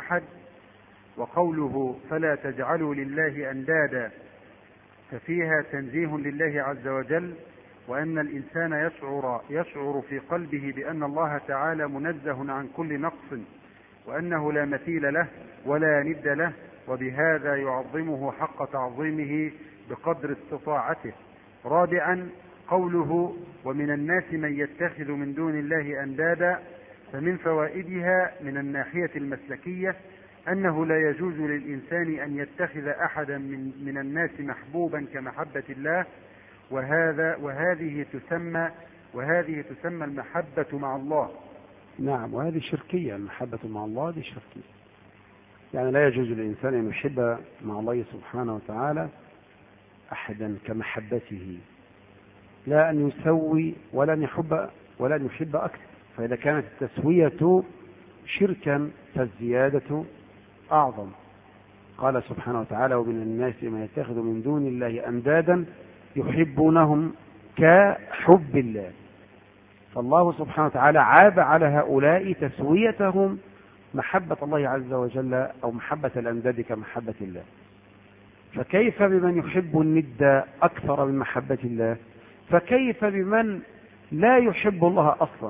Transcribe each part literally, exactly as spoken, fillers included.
أحد. وقوله فلا تجعلوا لله أندادا ففيها تنزيه لله عز وجل، وأن الإنسان يشعر, يشعر في قلبه بأن الله تعالى منزه عن كل نقص، وأنه لا مثيل له ولا ند له، وبهذا يعظمه حق تعظيمه بقدر استطاعته. رابعا قوله ومن الناس من يتخذ من دون الله أندادا، فمن فوائدها من الناحية المسلكية أنه لا يجوز للإنسان أن يتخذ أحدا من, من الناس محبوبا كمحبة الله، وهذا وهذه تسمى وهذه تسمى المحبة مع الله. نعم، وهذه شركية. المحبة مع الله دي شركية، يعني لا يجوز للإنسان أن يحب مع الله سبحانه وتعالى أحدا كمحبته، لا أن يسوي ولا أن يحب ولا أن يحب أكثر. فإذا كانت التسوية شركا فالزيادة أعظم. قال سبحانه وتعالى ومن الناس من يتخذ من دون الله أندادا يحبونهم كحب الله. فالله سبحانه وتعالى عاب على هؤلاء تسويتهم محبة الله عز وجل أو محبة الأنداد كمحبة الله. فكيف بمن يحب الند أكثر من محبة الله؟ فكيف بمن لا يحب الله أصلا؟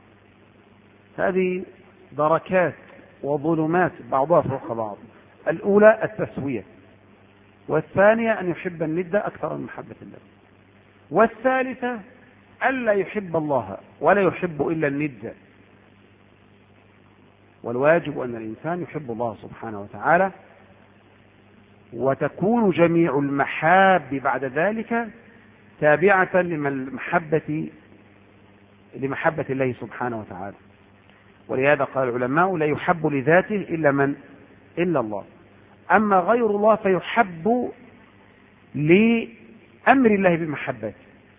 هذه دركات وظلمات بعضها فوق بعض. الأولى التسوية، والثانية أن يحب الند أكثر من محبة الله، والثالثة ألا يحب الله ولا يحب إلا الند. والواجب أن الإنسان يحب الله سبحانه وتعالى، وتكون جميع المحاب بعد ذلك تابعة لمحبة لمحبة الله سبحانه وتعالى. ولهذا قال العلماء لا يحب لذاته إلا من إلا الله، أما غير الله فيحب لأمر الله بمحبته.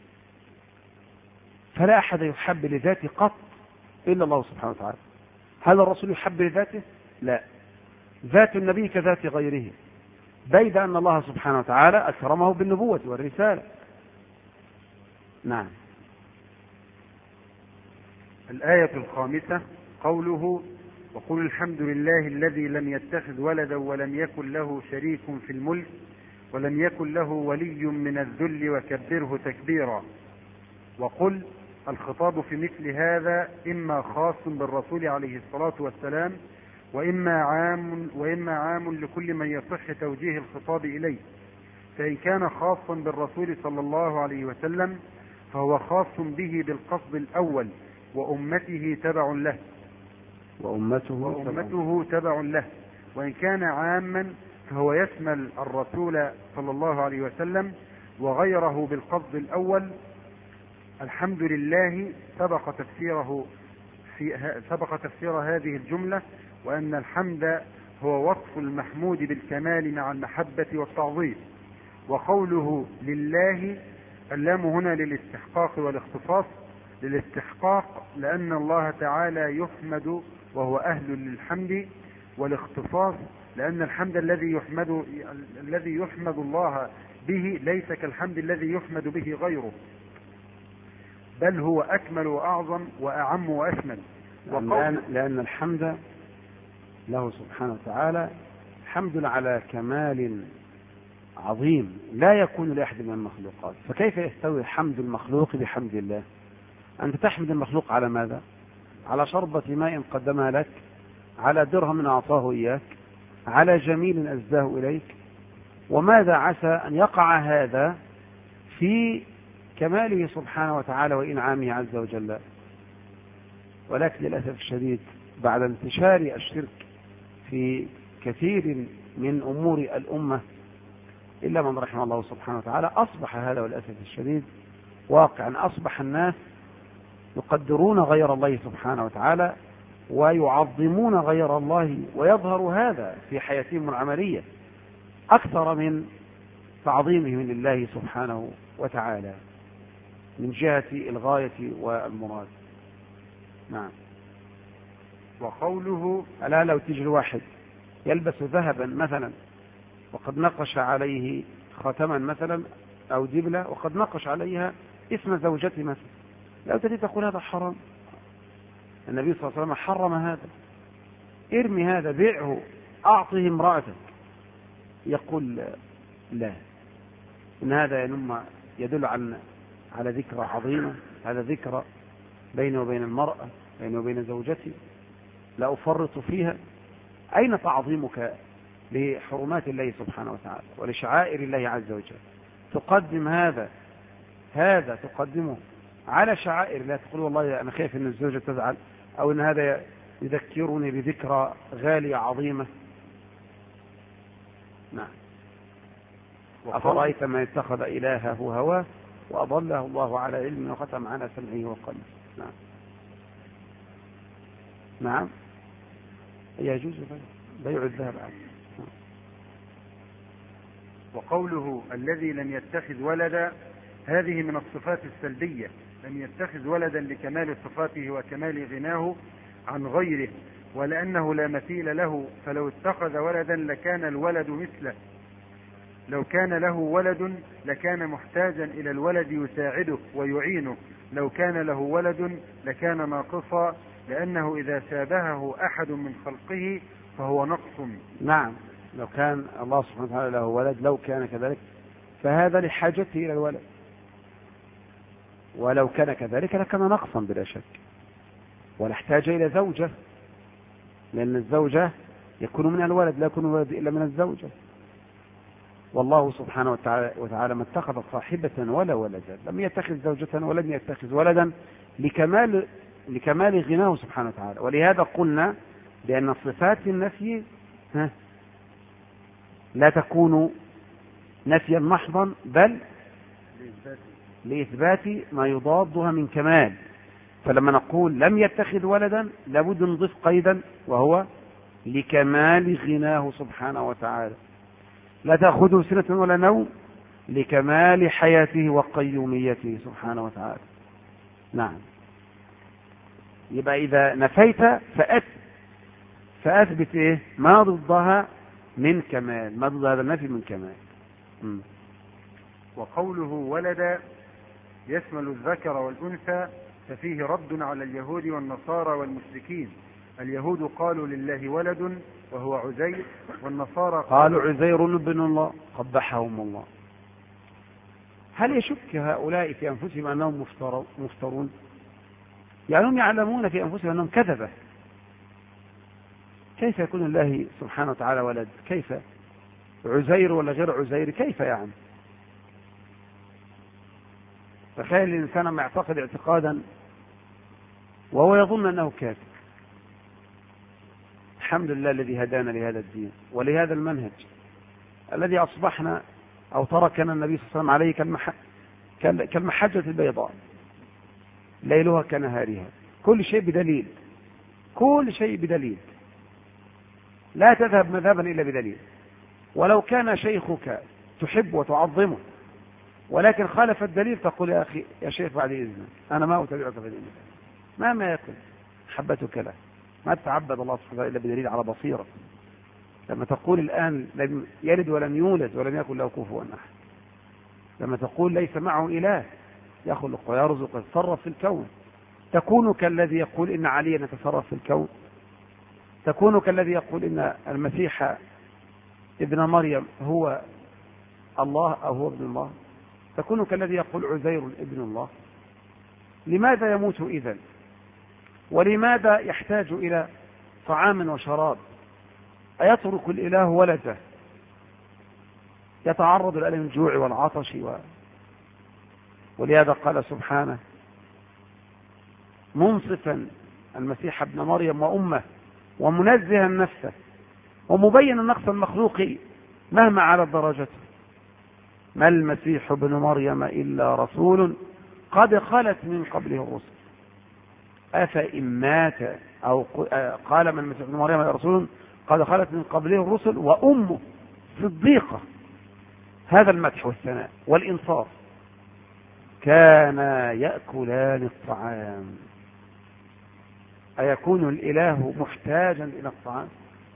فلا أحد يحب لذاته قط إلا الله سبحانه وتعالى. هل الرسول يحب لذاته؟ لا، ذات النبي كذات غيره، بيد أن الله سبحانه وتعالى أكرمه بالنبوة والرسالة. نعم. الآية الخامسة قوله وقل الحمد لله الذي لم يتخذ ولدا ولم يكن له شريك في الملك ولم يكن له ولي من الذل وكبره تكبيرا. وقل الخطاب في مثل هذا إما خاص بالرسول عليه الصلاة والسلام وإما عام, وإما عام لكل من يصح توجيه الخطاب إليه. فإن كان خاصا بالرسول صلى الله عليه وسلم فهو خاص به بالقصد الأول وأمته تبع له وأمته, وأمته تبع له. وإن كان عاما فهو يشمل الرسول صلى الله عليه وسلم وغيره بالقصد الأول. الحمد لله سبق تفسيره في سبق تفسير هذه الجملة، وأن الحمد هو وصف المحمود بالكمال مع المحبة والتعظيم. وقوله لله اللام هنا للاستحقاق والاختصاص. للاستحقاق لأن الله تعالى يحمد وهو أهل للحمد، والاختصاص لأن الحمد الذي يحمد الذي يحمد الله به ليس كالحمد الذي يحمد به غيره، بل هو أكمل وأعظم وأعم وأشمل. لأن, لأن الحمد له سبحانه وتعالى حمد على كمال عظيم لا يكون لأحد من المخلوقات. فكيف يستوي حمد المخلوق بحمد الله؟ أنت تحمد المخلوق على ماذا؟ على شربة ماء قدمها لك، على درهم أعطاه إياك، على جميل أزداه إليك. وماذا عسى أن يقع هذا في كماله سبحانه وتعالى وإنعامه عز وجل؟ ولكن للأسف الشديد بعد انتشار الشرك في كثير من أمور الأمة إلا من رحم الله سبحانه وتعالى أصبح هذا والأسف الشديد واقعا. أصبح الناس يقدرون غير الله سبحانه وتعالى ويعظمون غير الله، ويظهر هذا في حياتهم العملية أكثر من تعظيمهم لله سبحانه وتعالى من جهة الغاية والمراد. نعم. وقوله ألا لو تجي الواحد يلبس ذهبا مثلا وقد نقش عليه خاتما مثلا أو دبلة وقد نقش عليها اسم زوجته مثلا، لو تجي تقول هذا حرام، النبي صلى الله عليه وسلم حرم هذا. ارمي هذا، بيعه، أعطه امرأتك، يقول لا، إن هذا ينم يدل على على ذكرى عظيمة، هذا ذكرى بيني وبين المرأة، بيني وبين زوجتي، لا أفرط فيها. أين تعظيمك لحرمات الله سبحانه وتعالى ولشعائر الله عز وجل؟ تقدم هذا هذا تقدمه على شعائر الله، تقول والله أنا خايف أن الزوجة تزعل، أو أن هذا يذكرني بذكرى غالية عظيمة. نعم. أفرأيت من اتخذ إلهه هواه وأضله الله على علم وختم على سمعه وقلبه. نعم نعم يجوز بيع الذهب عنه. وقوله الذي لم يتخذ ولدا، هذه من الصفات السلبية، لم يتخذ ولدا لكمال صفاته وكمال غناه عن غيره، ولأنه لا مثيل له، فلو اتخذ ولدا لكان الولد مثله، لو كان له ولد لكان محتاجا إلى الولد يساعده ويعينه، لو كان له ولد لكان ناقصا، لأنه إذا شابهه أحد من خلقه فهو نقص. نعم، لو كان الله سبحانه وتعالى له ولد، لو كان كذلك فهذا لحاجته إلى الولد، ولو كان كذلك لكان نقصا بلا شك، ونحتاج إلى زوجة، لأن الزوجة يكون من الولد، لا يكون الولد إلا من الزوجة. والله سبحانه وتعالى, وتعالى ما اتخذ صاحبة ولا ولدا، لم يتخذ زوجة ولم يتخذ ولدا لكمال لكمال غناه سبحانه وتعالى. ولهذا قلنا بأن صفات النفي لا تكون نفيا محضا، بل لإثبات ما يضادها من كمال. فلما نقول لم يتخذ ولدا لابد نضيف قيدا، وهو لكمال غناه سبحانه وتعالى، لا تأخذه سنة ولا نوم، لكمال حياته وقيوميته سبحانه وتعالى. نعم. يبقى إذا نفيت فأثبت فأثبت إيه؟ ما ضدها من كمال، ما ضد هذا النفي من كمال. م. وقوله ولد يشمل الذكر والأنثى، ففيه رد على اليهود والنصارى والمشركين. اليهود قالوا لله ولد وهو عزير، والنصارى قالوا عزير ابن الله قبحهم الله. هل يشك هؤلاء في أنفسهم أنهم مفترون؟ يعني هم يعلمون في أنفسهم أنهم كذبة. كيف يكون الله سبحانه وتعالى ولد؟ كيف عزير ولا غير عزير؟ كيف يعني؟ تخيل الإنسان ما يعتقد اعتقادا وهو يظن أنه كافر. الحمد لله الذي هدانا لهذا الدين ولهذا المنهج الذي أصبحنا أو تركنا النبي صلى الله عليه وسلم عليه كالمحجة البيضاء، ليلها كنهارها، كل شيء بدليل، كل شيء بدليل، لا تذهب مذهبا إلا بدليل. ولو كان شيخك تحب وتعظمه ولكن خالف الدليل تقول يا أخي يا شيخ بعد إذنك أنا ما أتبعك في دينك، ما ما يكن حبتك له، ما تتعبد الله سبحانه وتعالى إلا بدليل على بصيرة. لما تقول الآن لم يلد ولم يولد ولم يكن له كفوا أحد، لما تقول ليس معه إله يخلق ويرزق ويتصرف في الكون، تكون كالذي يقول إن عليا يتصرف في الكون، تكون كالذي يقول إن المسيح ابن مريم هو الله أو هو ابن الله، تكون كالذي يقول عزير ابن الله. لماذا يموت إذن؟ ولماذا يحتاج إلى طعام وشراب؟ أيترك الإله ولده يتعرض لألم الجوع والعطش و... ولهذا قال سبحانه منصفا المسيح ابن مريم وأمه ومنزها نفسه ومبين النقص المخلوقي مهما على درجته، ما المسيح ابن مريم إلا رسول قد خلت من قبله الرسل أفإن مات أو قال من المسيح ابن مريم إلا رسول قد خلت من قبله الرسل وأمه صديقة. هذا المدح والثناء والإنصاف. كانا يأكلان الطعام. أيكون الإله محتاجا إلى الطعام؟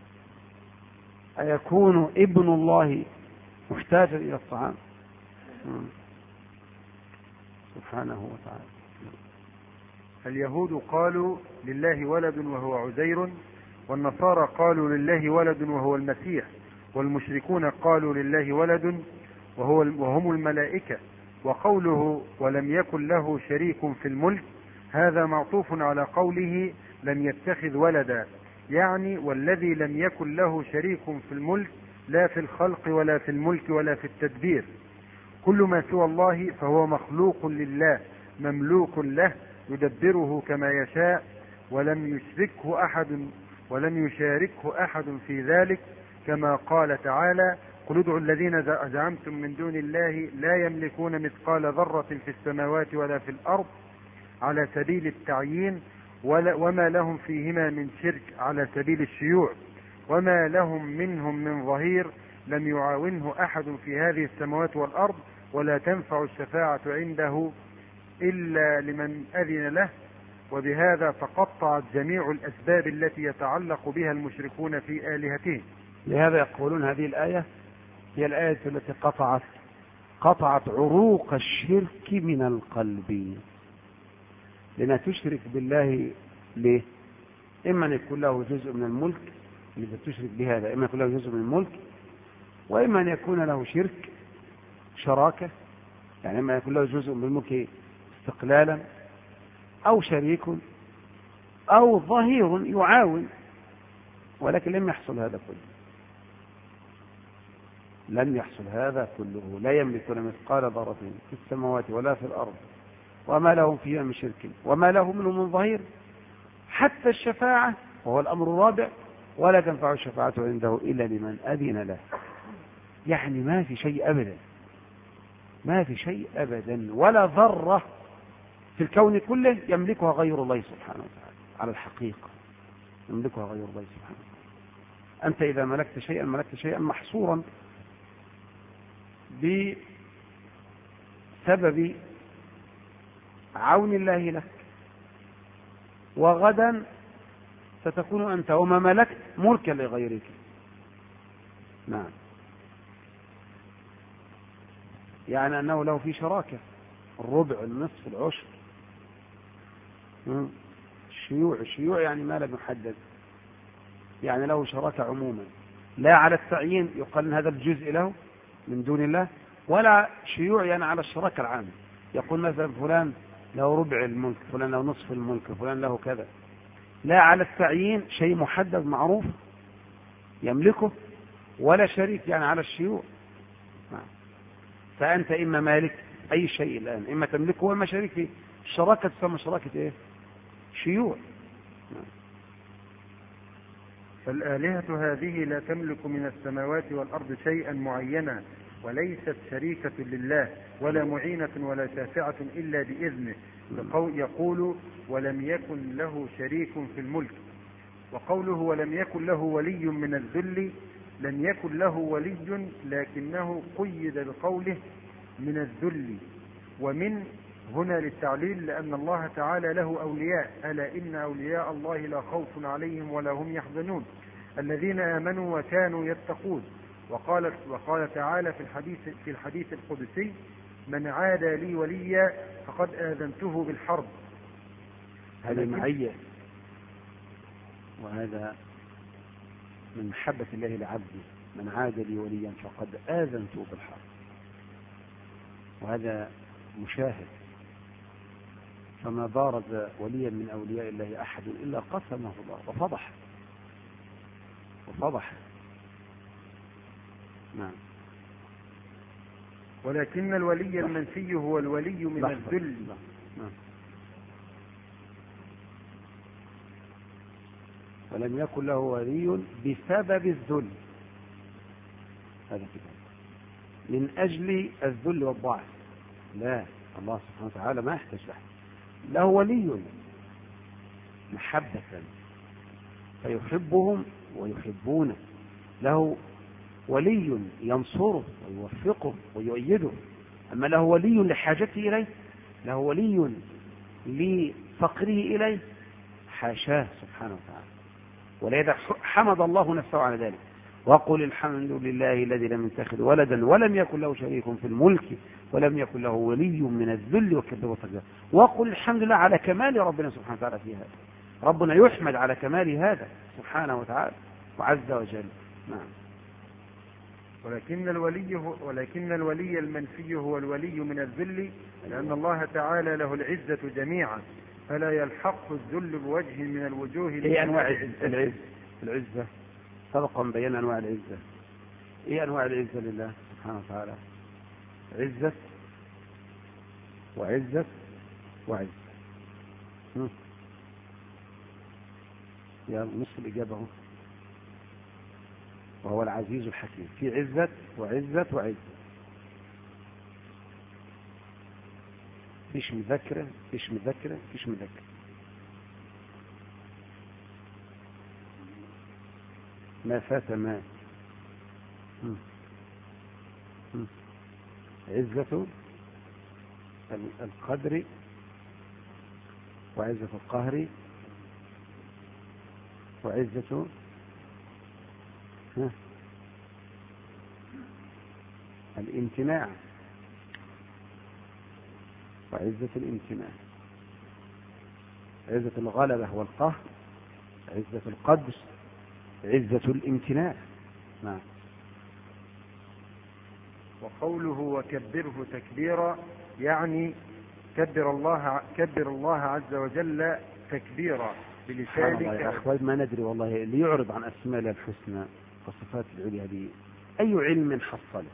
أيكون ابن الله محتاجا إلى الطعام؟ سبحانه وتعالى. اليهود قالوا لله ولد وهو عزير، والنصارى قالوا لله ولد وهو المسيح، والمشركون قالوا لله ولد وهو وهم الملائكة. وقوله ولم يكن له شريك في الملك هذا معطوف على قوله لم يتخذ ولدا، يعني والذي لم يكن له شريك في الملك لا في الخلق ولا في الملك ولا في التدبير. كل ما سوى الله فهو مخلوق لله مملوك له يدبره كما يشاء، ولم يشركه أحد ولم يشاركه أحد في ذلك، كما قال تعالى قل ادعوا الذين زعمتم من دون الله لا يملكون مثقال ذرة في السماوات ولا في الأرض على سبيل التعيين، وما لهم فيهما من شرك على سبيل الشيوع، وما لهم منهم من ظهير لم يعاونه أحد في هذه السماوات والأرض، ولا تنفع الشفاعة عنده إلا لمن أذن له. وبهذا تقطعت جميع الأسباب التي يتعلق بها المشركون في آلهتهم. لهذا يقولون هذه الآية هي الآية التي قطعت قطعت عروق الشرك من القلب، لأنها تشرك بالله. ليه؟ إما أن يكون له جزء من الملك، اللي تشرك بهذا إما يكون له جزء من الملك، وإما أن يكون له شرك شراكة، يعني إما يكون له جزء من الملك استقلالا، أو شريك، أو ظهير يعاون، ولكن لم يحصل هذا كله. لم يحصل هذا كله. لا يملكون مثقال ذرة في السماوات ولا في الأرض وما لهم فيها من شرك وما له منه من ظهير، حتى الشفاعة وهو الأمر الرابع ولا تنفع الشفاعة عنده إلا لمن أذن له. يعني ما في شيء أبدا، ما في شيء أبدا ولا ذرة في الكون كله يملكها غير الله سبحانه وتعالى. على الحقيقة يملكها غير الله سبحانه وتعالى. أنت إذا ملكت شيئا ملكت شيئا محصورا بسبب عون الله لك، وغدا ستكون أنت وما ملكت ملكا لغيرك. نعم، يعني أنه له في شراكة، الربع النصف العشر، الشيوع. الشيوع يعني ما لم يحدد، يعني له شراكة عموما، لا على التعيين يقال ان هذا الجزء له من دون الله، ولا شيوع يعني على الشراكة العامة، يقول مثلا فلان له ربع الملك، فلان له نصف الملك، فلان له كذا. لا على التعيين شيء محدد معروف يملكه، ولا شريك يعني على الشيوع. فأنت إما مالك أي شيء الآن، إما تملكه وإما شريك فيه. الشراكة تسمى شراكة إيه؟ شيوع. فالآلهة هذه لا تملك من السماوات والأرض شيئا معينا، وليست شريكة لله ولا معينة ولا شافعة إلا بإذنه. يقول ولم يكن له شريك في الملك. وقوله ولم يكن له ولي من الذل، لم يكن له ولي لكنه قيد بقوله من الذل، ومن هنا للتعليل، لأن الله تعالى له أولياء، ألا إن أولياء الله لا خوف عليهم ولا هم يحزنون الذين آمنوا وكانوا يتقون. وقال, وقال تعالى في الحديث, في الحديث القدسي من عادى لي وليا فقد آذنته بالحرب. هذا معية، وهذا من محبة الله لعبده. من عاد لي وليا فقد آذنته بالحرب، وهذا مشاهد. فما بارز وليا من أولياء الله أحد إلا قسمه الله وفضح وفضح نعم. ولكن الولي المنفي هو الولي من الذل. نعم. ولم يكن له ولي بسبب الذل، هذا كده من أجل الذل والضعف. لا، الله سبحانه وتعالى ما يحتاج له. له ولي محبة فيحبهم ويحبونه، له ولي ينصره ويوفقه ويؤيده. أما له ولي لحاجته إليه، له ولي لفقره إليه، حاشاه سبحانه وتعالى. ولذا حمد الله نفسه على ذلك، وقل الحمد لله الذي لم يتخذ ولدا ولم يكن له شريك في الملك ولم يكن له ولي من الذل وكبره وتكبيره. وقل الحمد لله على كمال ربنا سبحانه وتعالى في هذا. ربنا يحمد على كمال هذا سبحانه وتعالى وعز وجل. نعم. ولكن الولي ولكن الولي المنفي هو الولي من الذل، لأن الله تعالى له العزة جميعا، فلا يلحق الذل بوجه من الوجوه. ايه انواع العزة؟ العزة سبق ان بينا انواع العزة. ايه انواع العزة لله سبحانه وتعالى؟ عزة وعزة وعزة. يا نص الإجابة هو وهو العزيز الحكيم. في عزة وعزة وعزة. فيش مذكرة فيش مذكرة فيش مذكرة. ما فات ما عزة القدر وعزة القهر وعزة الامتناع وعزة الامتناع. عزة الغلبة والقهر، عزة القدر، عزة الامتناع. نعم. وقوله وكبره تكبيرا يعني كبر الله كبر الله عز وجل تكبيرا بلسانك. يا أخوان ما ندري والله اللي يعرض عن أسماء الله الحسنى والصفات العليا دي أي علم حصله؟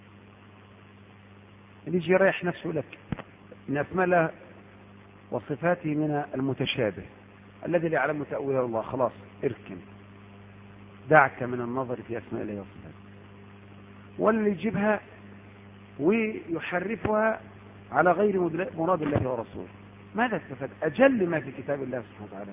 اللي يجي يريح نفسه لك من أسماء الله وصفاته من المتشابه الذي لا يعلم تأويل الله، خلاص اركن، دعك من النظر في أسماء الله وصفاته. واللي يجيبها ويحرفها على غير مراد الله ورسوله، ماذا استفاد؟ أجل ما في كتاب الله سبحانه وتعالى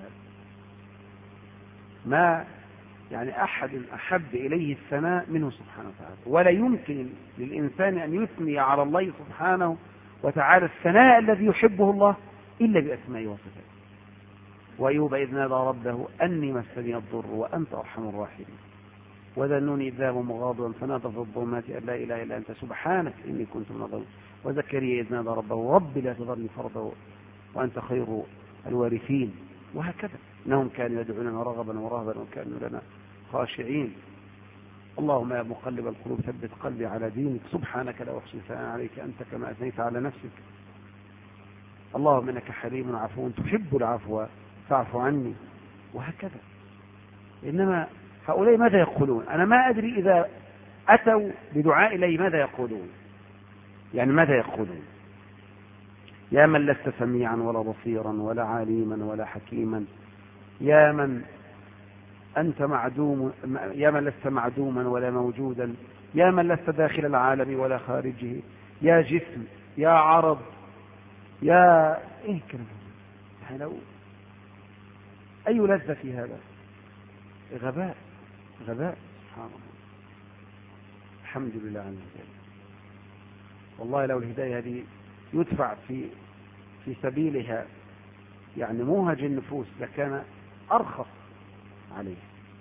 ما يعني أحد أحب إليه الثناء منه سبحانه وتعالى، ولا يمكن للإنسان أن يثني على الله سبحانه وتعالى الثناء الذي يحبه الله إلا بأسمائه وصفاته. وأيوب إذ نادى ربه أني مسني الضر وأنت أرحم الراحمين وذا النون إذ ذهب مغاضبا فنادى في الظلمات أن لا إله إلا أنت سبحانك إني كنت من الظالمين وزكريا إذ نادى ربه رب لا تذرني فردا وأنت خير الوارثين. وهكذا إنهم كانوا يدعوننا رغبا ورهبا وكانوا لنا خاشعين. اللهم يا مقلب القلوب ثبت قلبي على دينك سبحانك لا أحصي ثناء عليك أنت كما أثنيت على نفسك. اللهم إنك حليم عفو تحب العفو فاعف عني. وهكذا. إنما هؤلاء ماذا يقولون؟ أنا ما أدري إذا أتوا بدعاء إلي ماذا يقولون، يعني ماذا يقولون؟ يا من لست سميعا ولا بصيرا ولا عليما ولا حكيما، يا من أنت معدوم، يا من لست معدوما ولا موجودا، يا من لست داخل العالم ولا خارجه، يا جسم، يا عرض، يا إيه كلام لو أي لذة في هذا؟ غباء غباء سبحان الله. الحمد لله على الهداية. والله لو الهداية هذه يدفع في في سبيلها يعني موهج النفوس لكان أرخص عليه.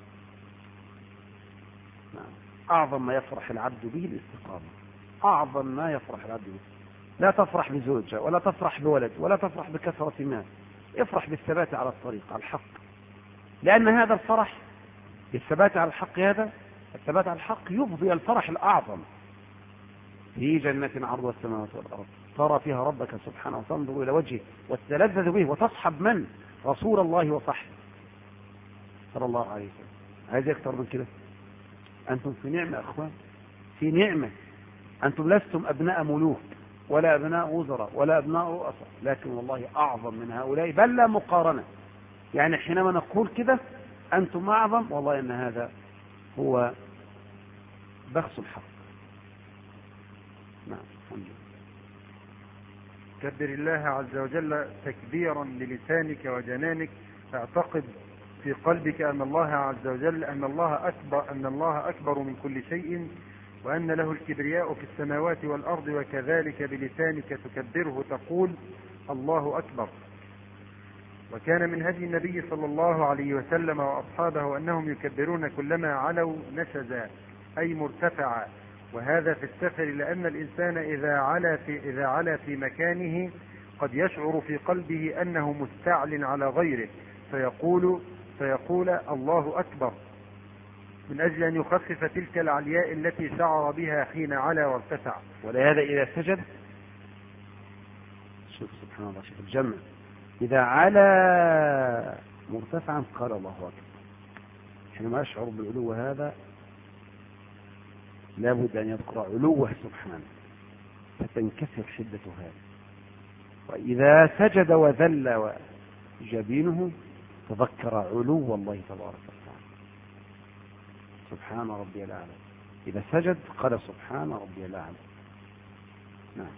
نعم. أعظم ما يفرح العبد به الاستقامة، أعظم ما يفرح العبد به. لا تفرح بزوجة ولا تفرح بولد ولا تفرح بكثرة مال، افرح بالثبات على الطريق على الحق، لأن هذا الفرح بالثبات على الحق، هذا الثبات على الحق يفضي الفرح الأعظم في جنة عرضها السماوات والأرض ترى فيها ربك سبحانه وتنظر إلى وجهه وتتلذذ به وتصحب من؟ رسول الله وصحبه صلى الله عليه وسلم. عايز أكثر من كده؟ أنتم في نعمة يا أخوان، في نعمة. أنتم لستم أبناء ملوك ولا أبناء وزراء ولا أبناء رؤساء، لكن والله أعظم من هؤلاء بل لا مقارنة. يعني حينما نقول كده أنتم أعظم، والله أن هذا هو بخس الحق. نعم. الحمد لله. كبر الله عز وجل تكبيرا للسانك وجنانك، اعتقد في قلبك أن الله عز وجل أن الله أكبر أن الله أكبر من كل شيء، وأن له الكبرياء في السماوات والأرض، وكذلك بلسانك تكبره تقول الله أكبر. وكان من هدي النبي صلى الله عليه وسلم وأصحابه أنهم يكبرون كلما علوا نشزا أي مرتفعا، وهذا في السفر، لأن الإنسان إذا علا في, إذا علا في مكانه قد يشعر في قلبه أنه مستعل على غيره، فيقول, فيقول الله أكبر من أجل أن يخفف تلك العلياء التي شعر بها حين علا وارتفع. ولهذا إذا سجد، شوف سبحان الله، شوف الجمع، إذا علا مرتفعا قال الله أكبر. حينما يشعر بالعلو هذا لابد أن يذكر علوه سبحانه فتنكسر شدة هذا. وإذا سجد وذل جبينه تذكر علو الله تبارك وتعالى، سبحان ربي الأعلى. إذا سجد قال سبحان ربي الأعلى. نعم.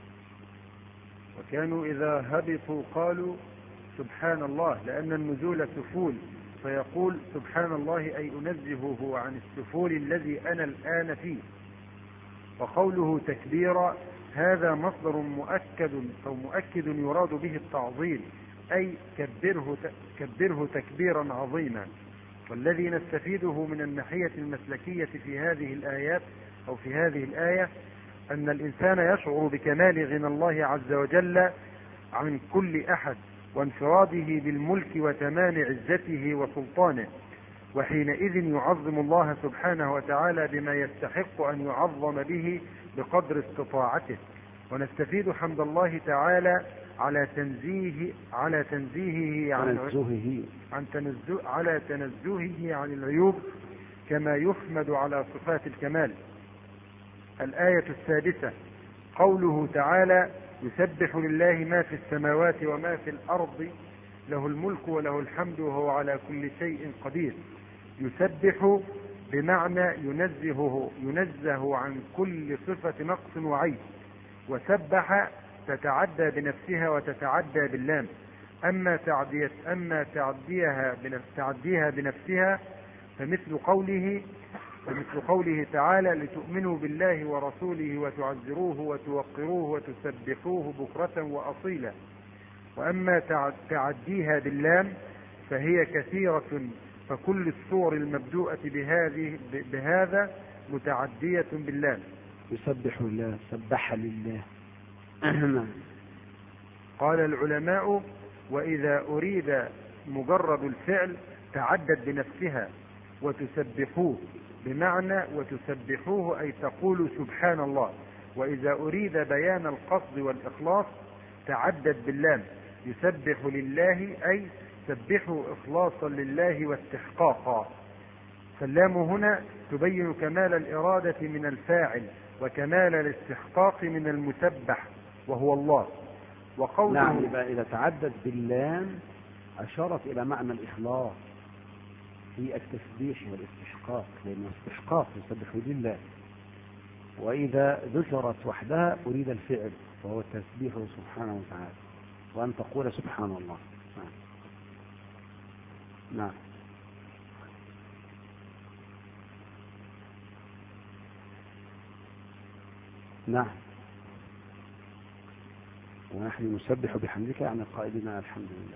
وكانوا إذا هبطوا قالوا سبحان الله، لأن النزول سفول، فيقول سبحان الله أي أنزهه عن السفول الذي أنا الآن فيه. وقوله تكبيرا هذا مصدر مؤكد أو مؤكد يراد به التعظيم، أي كبره, كبره تكبيرا عظيما. والذي نستفيده من الناحية المسلكية في هذه الآيات أو في هذه الآية أن الإنسان يشعر بكمال غنى الله عز وجل عن كل أحد وانفراده بالملك وتمام عزته وسلطانه، وحينئذ يعظم الله سبحانه وتعالى بما يستحق أن يعظم به بقدر استطاعته. ونستفيد حمد الله تعالى على تنزيه على تنزيهه عن تنزهه عن تنزه على تنزهه عن العيوب كما يحمد على صفات الكمال. الآية السادسة قوله تعالى يسبح لله ما في السماوات وما في الأرض له الملك وله الحمد وهو على كل شيء قدير. يسبح بمعنى ينزهه ينزه عن كل صفة نقص وعيب. وسبح تتعدى بنفسها وتتعدى باللام. أما تعدية أما تعديها تعديها بنفسها فمثل قوله فمثل قوله تعالى لتؤمنوا بالله ورسوله وتعزروه وتوقروه وتسبحوه بكرة وأصيلا. وأما تعديها باللام فهي كثيرة، فكل الصور المبدوءة بهذه بهذا متعدية باللام. يسبح لله، سبح لله. قال العلماء وإذا أريد مجرد الفعل تعدت بنفسها وتسبحوه بمعنى وتسبحوه أي تقول سبحان الله. وإذا أريد بيان القصد والإخلاص تعدت باللام يسبح لله أي سبحوا إخلاصا لله واستحقاقا. فاللام هنا تبين كمال الإرادة من الفاعل وكمال الاستحقاق من المسبح وهو الله. وقوله نعم، إذا تعدت باللام أشارت إلى معنى الإخلاص في التسبيح والاستحقاق، لأنه استحقاق يسبح لله. وإذا ذكرت وحدها أريد الفعل وهو التسبيح سبحانه وتعالى، وأن تقول سبحان الله. نعم. نعم. نعم. ونحن نسبح بحمدك عن قائلنا الحمد لله.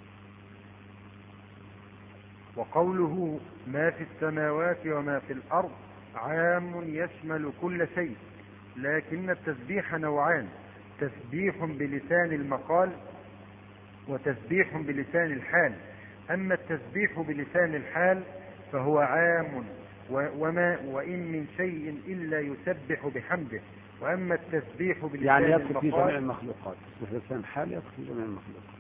وقوله ما في السماوات وما في الأرض عام يشمل كل شيء، لكن التسبيح نوعان: تسبيح بلسان المقال وتسبيح بلسان الحال. أما التسبيح بلسان الحال فهو عام وما وإن من شيء إلا يسبح بحمده. وأما التسبيح بلسان يعني يدخل في المقال جميع المخلوقات، بلسان الحال يدخل في جميع المخلوقات.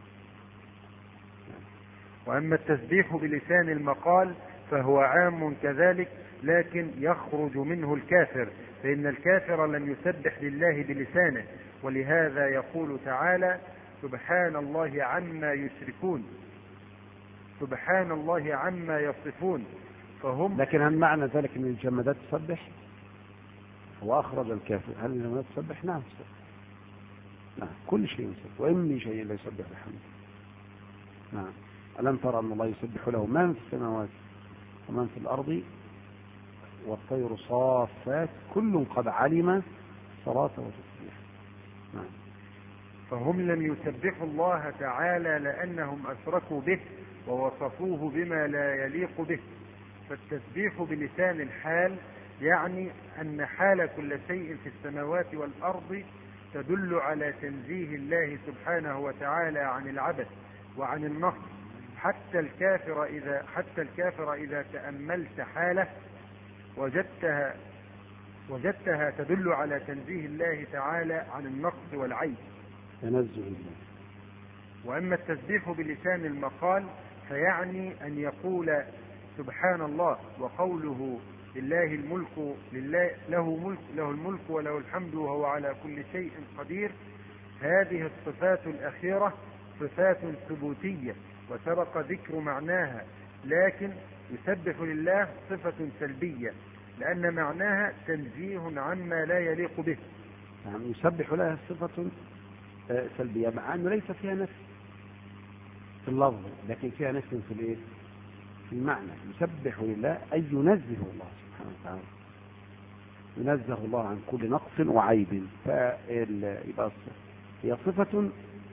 وأما التسبيح بلسان المقال فهو عام كذلك، لكن يخرج منه الكافر، فإن الكافر لم يسبح لله بلسانه. ولهذا يقول تعالى سبحان الله عما يشركون، سبحان الله عما يصفون. فهم لكن هل معنى ذلك أن الجمادات تسبح؟ هو أخرج الكافر، هل الجمادات تسبح؟ نعم تسبح. نعم، كل شيء يسبح، وإن من شيء لا يسبح بحمده. نعم. ألم ترى أن الله يسبح له من في السماوات ومن في الأرض والطير صافات كل قد علم صلاته وتسبيحه. نعم. فهم لم يسبحوا الله تعالى لأنهم أشركوا به ووصفوه بما لا يليق به. فالتسبيح بلسان الحال يعني أن حال كل شيء في السماوات والأرض تدل على تنزيه الله سبحانه وتعالى عن العبث وعن النقص، حتى الكافر إذا حتى الكافر إذا تأملت حاله وجدتها وجدتها تدل على تنزيه الله تعالى عن النقص والعيب. تنزه الله. وأما التسبيح بلسان المقال فيعني أن يقول سبحان الله، وقوله لله الملك لله له ملك له الملك وله الحمد وهو على كل شيء قدير. هذه الصفات الأخيرة صفات ثبوتية وسبق ذكر معناها، لكن يسبح لله صفة سلبية لأن معناها تنزيه عما لا يليق به. يعني يسبح لها صفة سلبية مع أنه ليس فيها نفس في اللفظ، لكن فيها نفس في الايه؟ في المعنى. يسبح لله أي ينزه الله سبحانه وتعالى، ينزه الله عن كل نقص وعيب. فيبقى هي صفة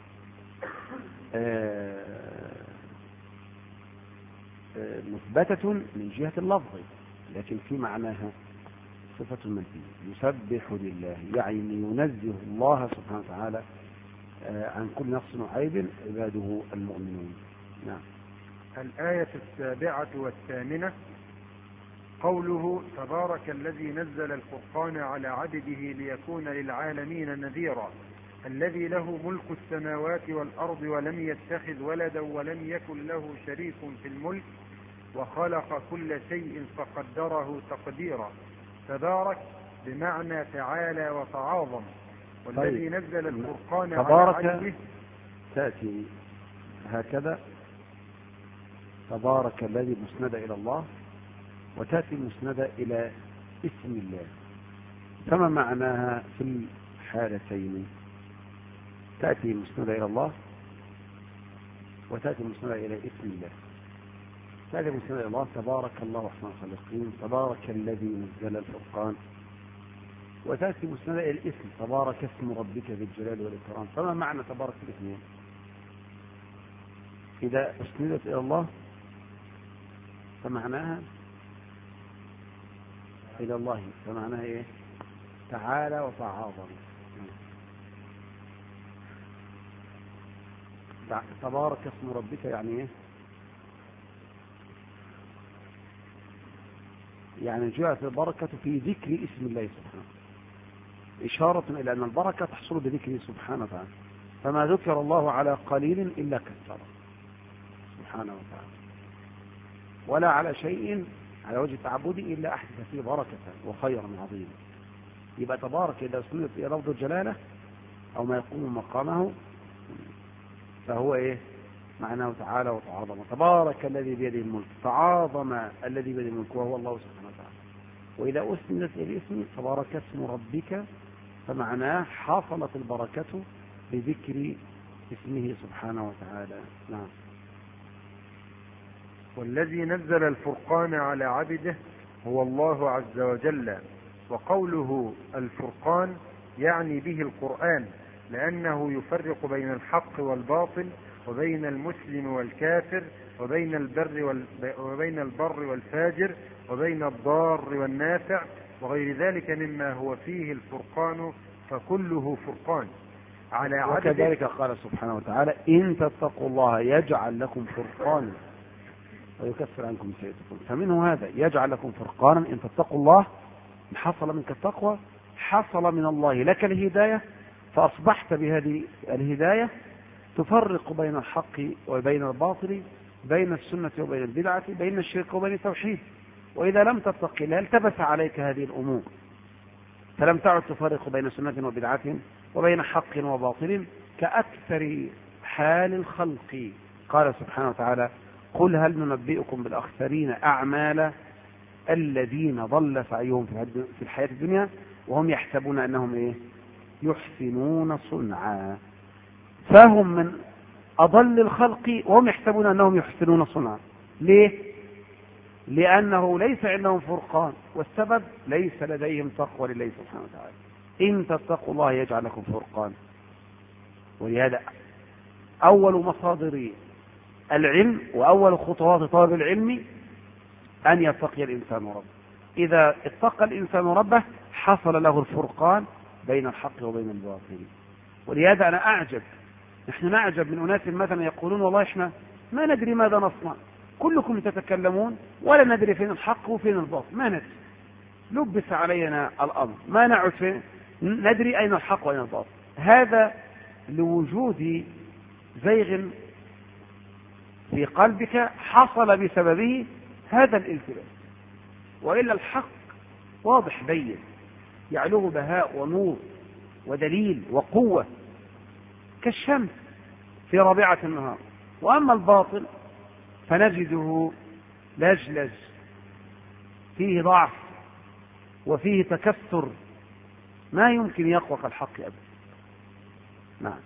مثبتة من جهة اللفظ، لكن في معناها صفة منفية. يسبح لله يعني ينزه الله سبحانه وتعالى عن كل نقص وعيب عباده المؤمنون. نعم. الآية السابعة والثامنة قوله تبارك الذي نزل الفرقان على عبده ليكون للعالمين نذيرا، الذي له ملك السماوات والأرض ولم يتخذ ولدا ولم يكن له شريك في الملك وخلق كل شيء فقدره تقديرا. تبارك بمعنى تعالى وتعاظم. والذي طيب. نزل الفرقان تبارك على عبده تأتي هكذا، تبارك الذي مسندة إلى الله، وتأتي مسندة إلى اسم الله. فما معناها في الحالتين؟ تأتي مسندة إلى الله وتأتي مسندة إلى اسم الله. تأتي مسندة إلى الله تبارك الله أحسن الخالقين، تبارك الذي نزل الفرقان، وتأتي مسندة إلى الاسم تبارك اسم ربك ذي الجلال والإكرام. فما معنى تبارك الاثنين؟ إذا أسندت إلى الله فمعناها إلى الله، فمعناها إيه؟ تعالى وتعاظم. تبارك اسم ربك يعني إيه؟ يعني جاءت البركة في ذكر اسم الله سبحانه، إشارة إلى أن البركة تحصل بذكره سبحانه وتعالى. فما ذكر الله على قليل إلا كثره سبحانه وتعالى، ولا على شيء على وجه التعبد إلا أحدث فيه بركة وخيرا عظيما. يبقى تبارك إذا سميت إلى لفظ الجلالة أو ما يقوم مقامه فهو إيه؟ معناه تعالى وتعاظم. تبارك الذي بيده الملك، تعاظم الذي بيده الملك وهو الله سبحانه وتعالى. وإذا أسندت إلى الاسم تبارك اسم ربك فمعناه حصلت البركة بذكر اسمه سبحانه وتعالى. نعم. والذي نزل الفرقان على عبده هو الله عز وجل. وقوله الفرقان يعني به القرآن، لأنه يفرق بين الحق والباطل وبين المسلم والكافر وبين البر وال... وبين البر والفاجر وبين الضار والنافع وغير ذلك مما هو فيه الفرقان، فكله فرقان على عبده. وكذلك قال سبحانه وتعالى إن تتقوا الله يجعل لكم فرقانا ويكفر عنكم سيئاتكم. فمنه هذا يجعل لكم فرقانا، إن تتقوا الله حصل منك التقوى، حصل من الله لك الهداية، فأصبحت بهذه الهداية تفرق بين الحق وبين الباطل، بين السنة وبين البدعة، بين الشرك وبين التوحيد. وإذا لم تتق الله التبس عليك هذه الأمور، فلم تعد تفرق بين سنة وبدعة وبين حق وباطل كأكثر حال الخلق. قال سبحانه وتعالى قل هل ننبئكم بالأخسرين أعمالا الذين ضل سعيهم في الحياة الدنيا وهم يحسبون أنهم إيه؟ يحسنون صنعا. فهم من أضل الخلق وهم يحسبون أنهم يحسنون صنعا. ليه؟ لأنه ليس عندهم فرقان، والسبب ليس لديهم تقوى لله سبحانه وتعالى. إن تتقوا الله يجعل لكم فرقان. ولهذا أول مصادر العلم وأول خطوات طالب العلم أن يتقي الإنسان ربه. إذا اتقى الإنسان ربه حصل له الفرقان بين الحق وبين الباطل. ولهذا أنا أعجب، نحن نعجب من أناس مثلا يقولون والله إحنا ما ندري ماذا نصنع، كلكم تتكلمون ولا ندري فين الحق وفين الباطل، ما ندري، لبس علينا الأمر، ما نعد فين ندري أين الحق وأين الباطل. هذا لوجود زيغ في قلبك حصل بسببه هذا الالتباس، وإلا الحق واضح بين يعلوه بهاء ونور ودليل وقوة كالشمس في ربيعة النهار. وأما الباطل فنجده لجلج فيه ضعف وفيه تكثر، ما يمكن يقوى كالحق أبدا. نعم.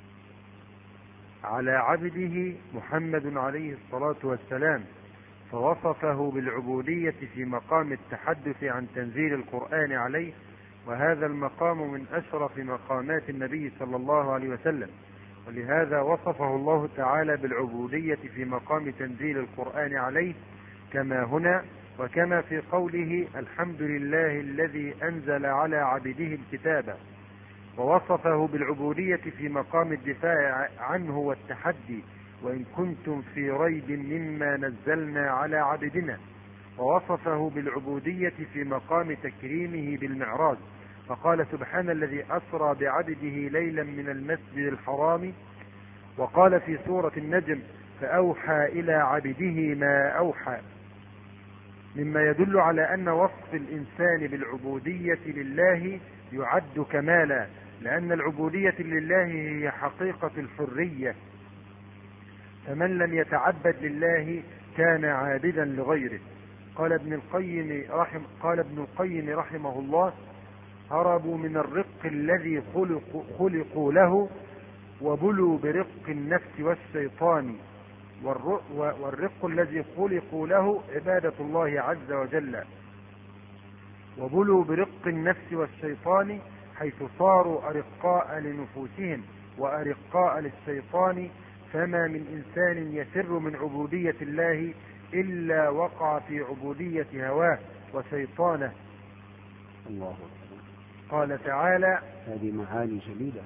على عبده محمد عليه الصلاة والسلام فوصفه بالعبودية في مقام التحدث عن تنزيل القرآن عليه، وهذا المقام من أشرف مقامات النبي صلى الله عليه وسلم، ولهذا وصفه الله تعالى بالعبودية في مقام تنزيل القرآن عليه كما هنا، وكما في قوله الحمد لله الذي أنزل على عبده الكتاب، ووصفه بالعبودية في مقام الدفاع عنه والتحدي وإن كنتم في ريب مما نزلنا على عبدنا، ووصفه بالعبودية في مقام تكريمه بالمعراج، فقال سبحان الذي أسرى بعبده ليلا من المسجد الحرام، وقال في سورة النجم فأوحى إلى عبده ما أوحى، مما يدل على أن وصف الإنسان بالعبودية لله يعد كمالا، لأن العبودية لله هي حقيقة الحرية، فمن لم يتعبد لله كان عابدا لغيره. قال ابن القيم رحم قال ابن القيم رحمه الله هربوا من الرق الذي خلق خلقوا له وبلوا برق النفس والشيطان، والرق الذي خلقوا له عبادة الله عز وجل، وبلوا برق النفس والشيطان حيث صاروا أرقاء لنفوسهم وأرقاء للشيطان، فما من إنسان يفر من عبودية الله إلا وقع في عبودية هواه وشيطانه. الله أكبر. قال تعالى هذه معاني جميلة.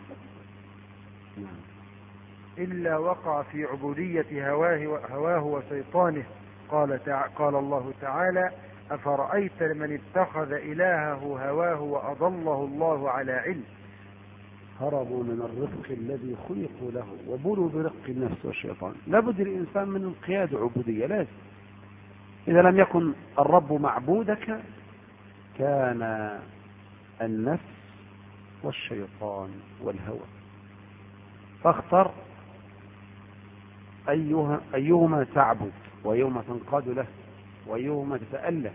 نعم. إلا وقع في عبودية هواه, هواه وشيطانه. قال, تع... قال الله تعالى أفرأيت من اتخذ إلهه هواه وأضله الله على علم. هربوا من الرق الذي خلقوا له وبلوا برق النفس والشيطان. لابد الإنسان من انقياد عبودية، لازم. إذا لم يكن الرب معبودك كان النفس والشيطان والهوى، فاختر أيها أيهما تعبد وأيهما تنقاد له وأيهما تتأله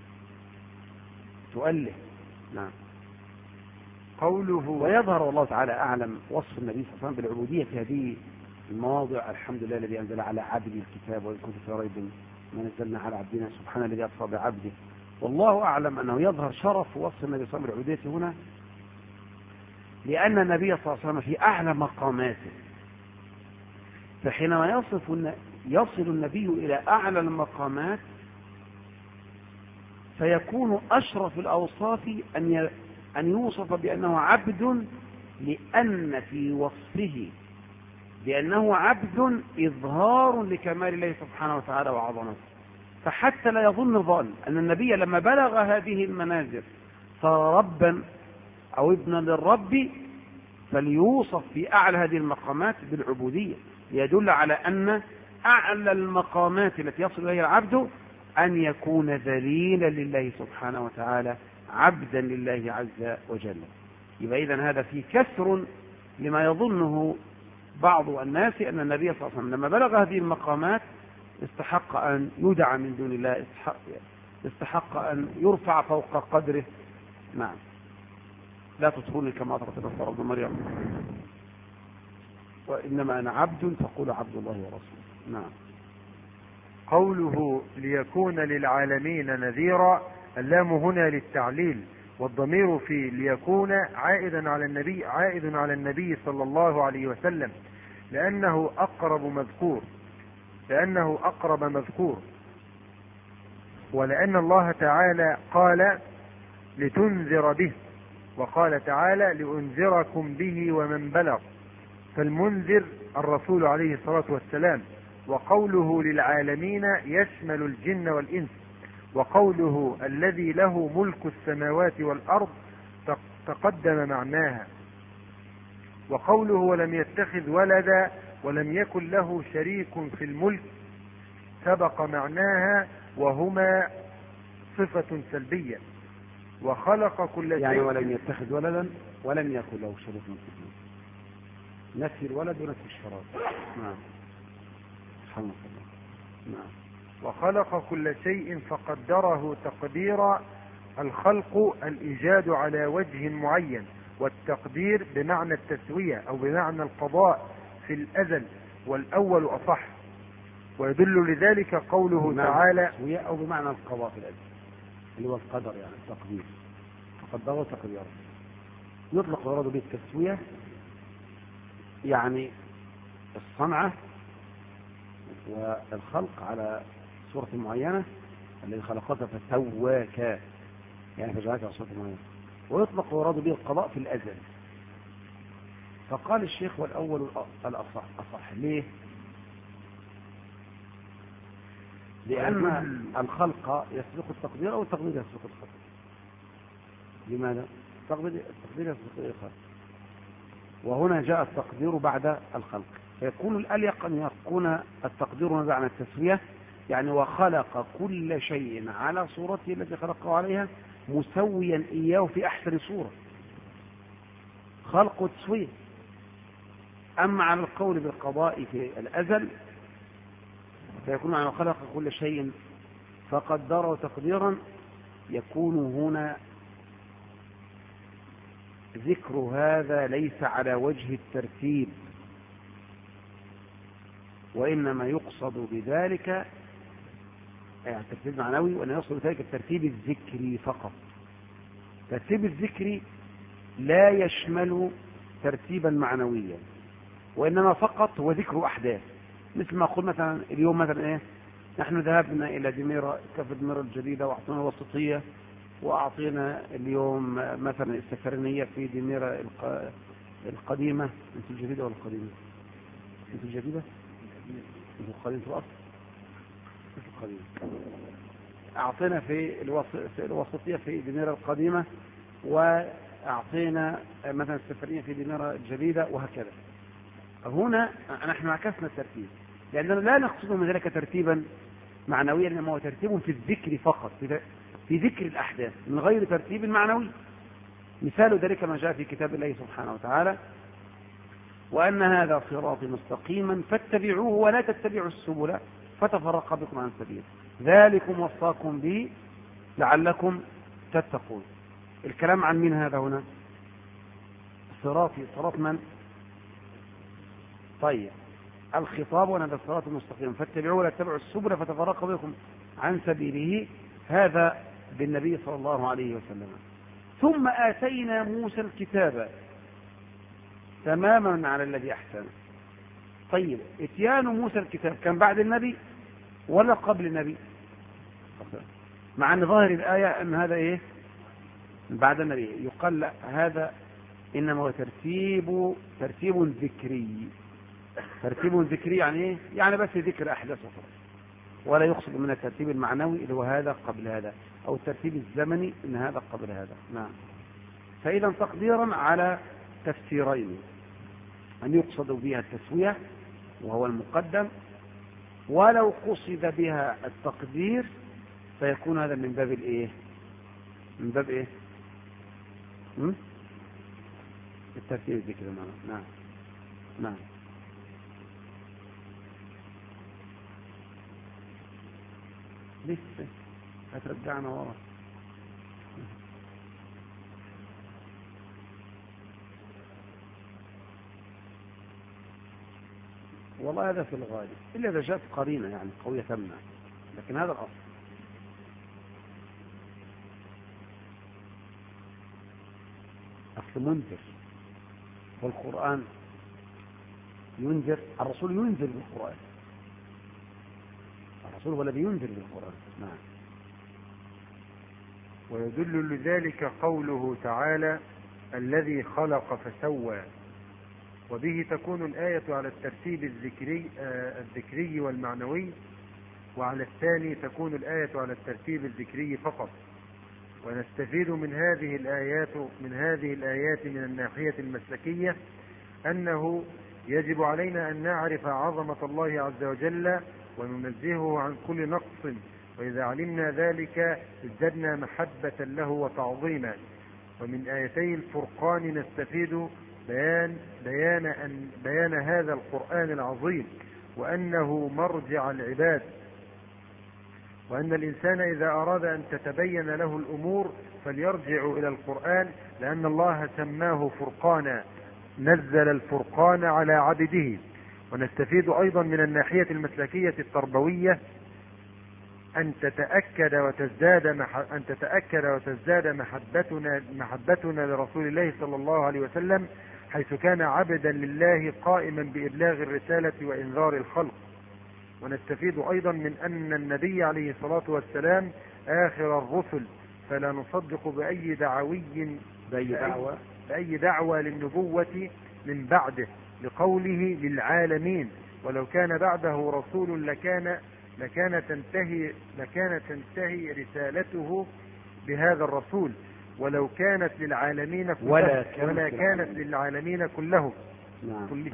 تؤله. نعم. قوله ويظهر الله تعالى أعلم وصف النبي صلى الله عليه وسلم بالعبودية في هذه المواضع. الحمد لله الذي أنزل على عبده الكتاب وإن كنت في ريب ما نزلنا على عبدنا، سبحان الذي أسرى بعبده. والله أعلم أنه يظهر شرف وصف النبي صلى الله عليه وسلم بالعبودية هنا، لأن النبي صلى الله عليه وسلم في أعلى مقاماته، فحينما يصف يصل النبي إلى أعلى المقامات فيكون أشرف الأوصاف أن أن يوصف بأنه عبد، لأن في وصفه بأنه عبد إظهار لكمال الله سبحانه وتعالى وعظمته. فحتى لا يظن الظالم أن النبي لما بلغ هذه المنازل صار ربا أو ابنا للرب، فليوصف في أعلى هذه المقامات بالعبودية، ليدل على أن أعلى المقامات التي يصل إليها العبد أن يكون ذليلا لله سبحانه وتعالى، عبدا لله عز وجل. يبقى إذن هذا في كسر لما يظنه بعض الناس أن النبي صلى الله عليه وسلم لما بلغ هذه المقامات استحق أن يدعى من دون الله، استحق, استحق أن يرفع فوق قدره. نعم. لا تطروني كما أطرت النصارى ابن مريم، وإنما أنا عبد فقولوا عبد الله ورسوله. نعم. قوله ليكون للعالمين نذيرا، اللام هنا للتعليل، والضمير في ليكون عائد على النبي عائد على النبي صلى الله عليه وسلم، لأنه أقرب مذكور لأنه أقرب مذكور ولأن الله تعالى قال لتنذر به، وقال تعالى لأنذركم به ومن بلغ، فالمنذر الرسول عليه الصلاة والسلام، وقوله للعالمين يشمل الجن والإنس، وقوله الذي له ملك السماوات والأرض تقدم معناها، وقوله ولم يتخذ ولدا ولم يكن له شريك في الملك سبق معناها، وهما صفة سلبية. وخلق كل شيء، يعني ولم يتخذ ولدا ولم يكن له شريك في الملك، نفي الولد ونفي الشراك. نعم سبحان الله. نعم. وخلق كل شيء فقدره تقديرا. الخلق الإيجاد على وجه معين، والتقدير بمعنى التسوية أو بمعنى القضاء في الأزل، والأول أصح. ويدل لذلك قوله تعالى التسوية أو بمعنى القضاء في الأزل اللي هو القدر، يعني التقدير، فقدره تقديرا. يطلق يراد به التسوية يعني الصنعة والخلق على صورة معينة، الذي خلقك فسواك يعني فجعلك على صورة معينة. ويطلق يراد به القضاء في الأزل. فقال الشيخ والأول الأصح. أصح ليه؟ لأن الخلق يسبق التقدير أو التقدير يسبق الخلق. لماذا؟ التقدير يسبق الخلق، وهنا جاء التقدير بعد الخلق، فيكون الأليق أن يكون التقدير نزع عن التسوية، يعني وخلق كل شيء على صورته التي خلقه عليها مسويا إياه في أحسن صورة، خلق وتسوية. أما على القول بالقضاء في الأزل فيكون معنى خلق كل شيء فقدره تقديرا، يكون هنا ذكر هذا ليس على وجه الترتيب، وإنما يقصد بذلك يعني الترتيب المعنوي، وأن يقصد بذلك الترتيب الذكري فقط. الترتيب الذكري لا يشمل ترتيبا معنويا، وإنما فقط هو ذكر أحداث. مثل ما أقول مثلا اليوم مثلا إيه، نحن ذهبنا إلى دميرة كفر دميرة الجديدة وأعطينا الوسطية، وأعطينا اليوم مثلا السفرنية في دميرة القديمة. أنت الجديدة ولا القديمة؟ أنت الجديدة؟ أنت القديمة في الأصل؟ أنت القديمة. أعطينا في الوسطية في دميرة القديمة، وأعطينا مثلا السفرنية في دميرة الجديدة، وهكذا. هنا نحن عكسنا الترتيب، لأننا لا نقصد من ذلك ترتيبا معنويا، إنما هو ترتيب في الذكر فقط، في ذكر الأحداث من غير ترتيب معنوي. مثال ذلك ما جاء في كتاب الله سبحانه وتعالى: وأن هذا صراطي مستقيما فاتبعوه ولا تتبعوا السبل فتفرق بكم عن سبيله ذلكم وصاكم به لعلكم تتقون. الكلام عن من هذا هنا؟ صراطي، صراط من؟ طيب الخطاب وأن هذا الصراط المستقيم فاتبعوه ولا تتبعوا السبل فتفرق بكم عن سبيله، هذا بالنبي صلى الله عليه وسلم. ثم آتينا موسى الكتاب تماما على الذي أحسن. طيب اتيان موسى الكتاب كان بعد النبي ولا قبل النبي؟ مع أن ظاهر الآية أن هذا إيه؟ بعد النبي. يقال لا، هذا إنما هو ترتيب ترتيب ذكري. ترتيب ذكري يعني إيه؟ يعني بس ذكر أحداث وخلاص، ولا يقصد من الترتيب المعنوي اللي هو هذا قبل هذا، أو الترتيب الزمني إن هذا قبل هذا. نعم. فإذا تقديرا على تفسيرين: أن يقصد بها التسوية وهو المقدم، ولو قصد بها التقدير فيكون هذا من باب الإيه؟ من باب إيه؟ م? الترتيب الذكري. نعم نعم. لسه هترجعنا ورا. والله هذا في الغالب إلا إذا جاءت قرينة يعني قوية تمنع، لكن هذا الأصل. أصل منذر، والقرآن ينذر، الرسول ينذر بالقرآن، الرسول هو الذي ينذر بالقرآن. نعم. ويدل لذلك قوله تعالى: الذي خلق فسوى. وبه تكون الآية على الترتيب الذكري, الذكري والمعنوي، وعلى الثاني تكون الآية على الترتيب الذكري فقط. ونستفيد من هذه الآيات من هذه الآيات من الناحية المسلكية أنه يجب علينا أن نعرف عظمة الله عز وجل وننزهه عن كل نقص، وإذا علمنا ذلك ازددنا محبة له وتعظيما. ومن آيتي الفرقان نستفيد بيان, بيان, أن بيان هذا القرآن العظيم، وأنه مرجع العباد، وأن الإنسان إذا أراد أن تتبين له الأمور فليرجع إلى القرآن، لأن الله سماه فرقانا، نزل الفرقان على عبده. ونستفيد أيضا من الناحية المسلكية التربوية أن تتأكد وتزداد أن تتأكد وتزداد محبتنا محبتنا لرسول الله صلى الله عليه وسلم، حيث كان عبدا لله قائما بإبلاغ الرسالة وإنذار الخلق. ونستفيد أيضا من أن النبي عليه الصلاة والسلام آخر الرسل، فلا نصدق بأي دعوي بأي دعوة بأي دعوة للنبوة من بعده، لقوله للعالمين، ولو كان بعده رسول لكان لكان تنتهي لكان تنتهي رسالته بهذا الرسول، ولو كانت للعالمين كلهم ولا كانت, ولا كانت للعالمين كلهم. نعم. كلهم.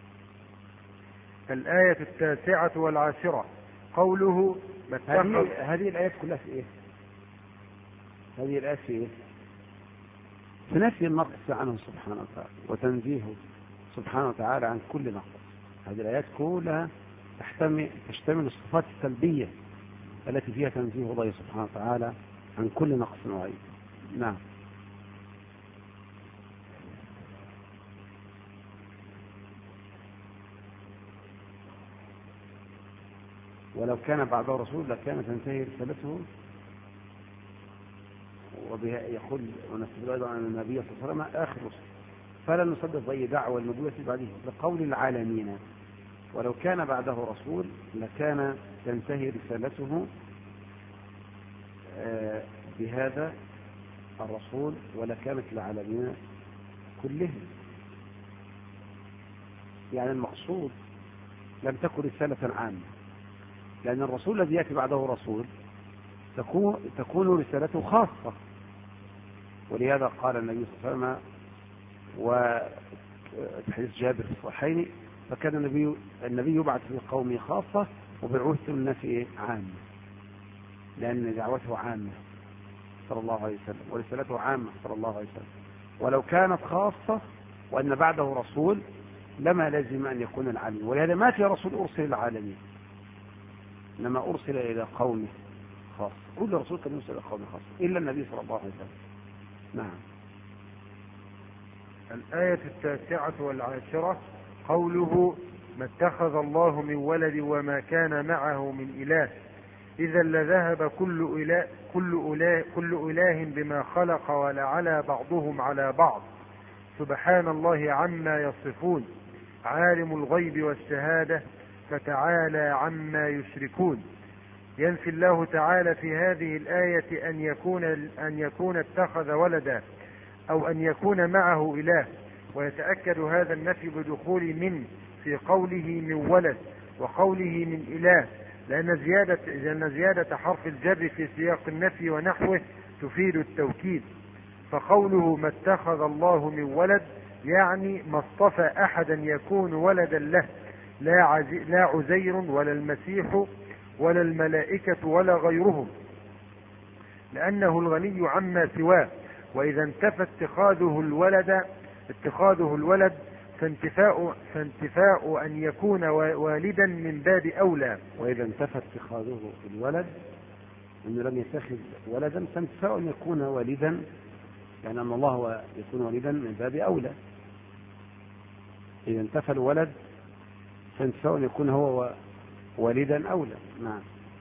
الآية التاسعة والعاشرة قوله هذه, هذه الآيات كلها في إيه؟ هذه الآيات في إيه؟ في نفي النقص عنه سبحانه وتعالى وتنزيهه سبحانه وتعالى عن كل نقص. هذه الآيات كلها تحتمل تشتمل الصفات السلبية التي فيها تنزيه الله سبحانه وتعالى عن كل نقص وعيب. نعم. ولو كان بعده رسول لكان تنتهي رسالته، وبها يقول ونستفيد أيضا عن النبي صلى الله عليه وسلم آخر رسل، فلا نصدق بأي دعوة النبوة بعده، لقول العالمين ولو كان بعده رسول لكان تنتهي رسالته بهذا الرسول ولكانت العالمين كلهم. يعني المقصود لم تكن رسالة عامة، لأن الرسول الذي يأتي بعده رسول تكون, تكون رسالته خاصة، ولهذا قال النبي صلى الله عليه وسلم وفي حديث جابر في الصحيحين فكان النبي النبي يبعث في قومه خاصة وبعث الناس عامة، لأن دعوته عامة صلى الله عليه وسلم ورسالته عامة صلى الله عليه وسلم. ولو كانت خاصة وأن بعده رسول لما لازم أن يكون العالمين، ولهذا ما في رسول أرسل للعالمين، إنما أرسل إلى قومه خاص. كل رسول كان يرسل إلى قومه خاص إلا النبي صلى الله عليه وسلم. نعم. الآية التاسعة والعاشرة قوله ما اتخذ الله من ولد وما كان معه من إله إذا لذهب كل إله, كل إله, كل إله بما خلق ولعلى بعضهم على بعض سبحان الله عما يصفون عالم الغيب والشهادة فتعالى عما يشركون. ينفي الله تعالى في هذه الآية أن يكون, أن يكون اتخذ ولدا أو أن يكون معه إله، ويتأكد هذا النفي بدخول من في قوله من ولد وقوله من إله، لأن زيادة, لأن زيادة حرف الجر في سياق النفي ونحوه تفيد التوكيد. فقوله ما اتخذ الله من ولد يعني ما اصطفى أحدا يكون ولدا له، لا, لا عزير ولا المسيح ولا الملائكة ولا غيرهم، لأنه الغني عما سواه. وإذا انتفى اتخاذه الولد اتخاذه الولد فانتفاء, فانتفاء أن يكون والدا من باب أولى. وإذا انتفى اتخاذه الولد أنه لم يتخذ ولدا فانتفاء أن يكون والدا، يعني أن الله يكون والدا من باب أولى. إذا انتفى الولد فانتفاء أن يكون هو والدا أولى. نعم.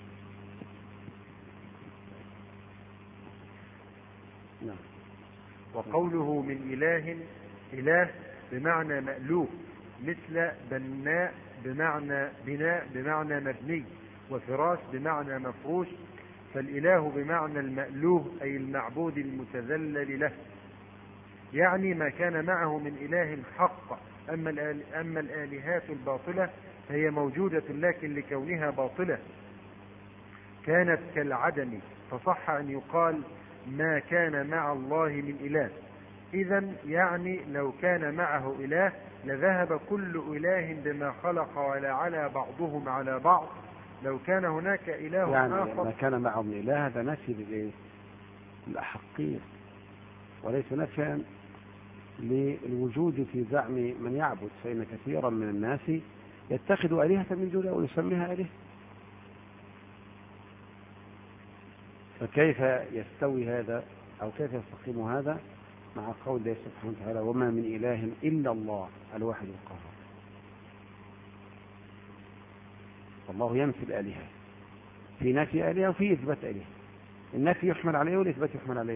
نعم. وقوله من إله إله بمعنى مألوف، مثل بناء بمعنى بناء بمعنى مبني، وفراش بمعنى مفروش، فالإله بمعنى المألوه أي المعبود المتذلل له، يعني ما كان معه من إله حق أما, الآل أما الآلهات الباطلة فهي موجودة لكن لكونها باطلة كانت كالعدم، فصح أن يقال ما كان مع الله من إله. إذن يعني لو كان معه إله لذهب كل إله بما خلق ولا على بعضهم على بعض. لو كان هناك إله يعني آخر ما كان معه من إله هذا نفي للإيه؟ الأحقية، وليس نفيا للوجود في زعم من يعبد، فإن كثيرا من الناس يتخذ آلهة من دونه ويسميها آلهة. فكيف يستوي هذا أو كيف يستقيم هذا مع قول الله سبحانه وتعالى وما من إله إلا الله الواحد القهار؟ الله ينفي الآلهة، في نفي آلهة وفي إثبات آلهة. النفي يحمل عليه والإثبات يحمل عليه.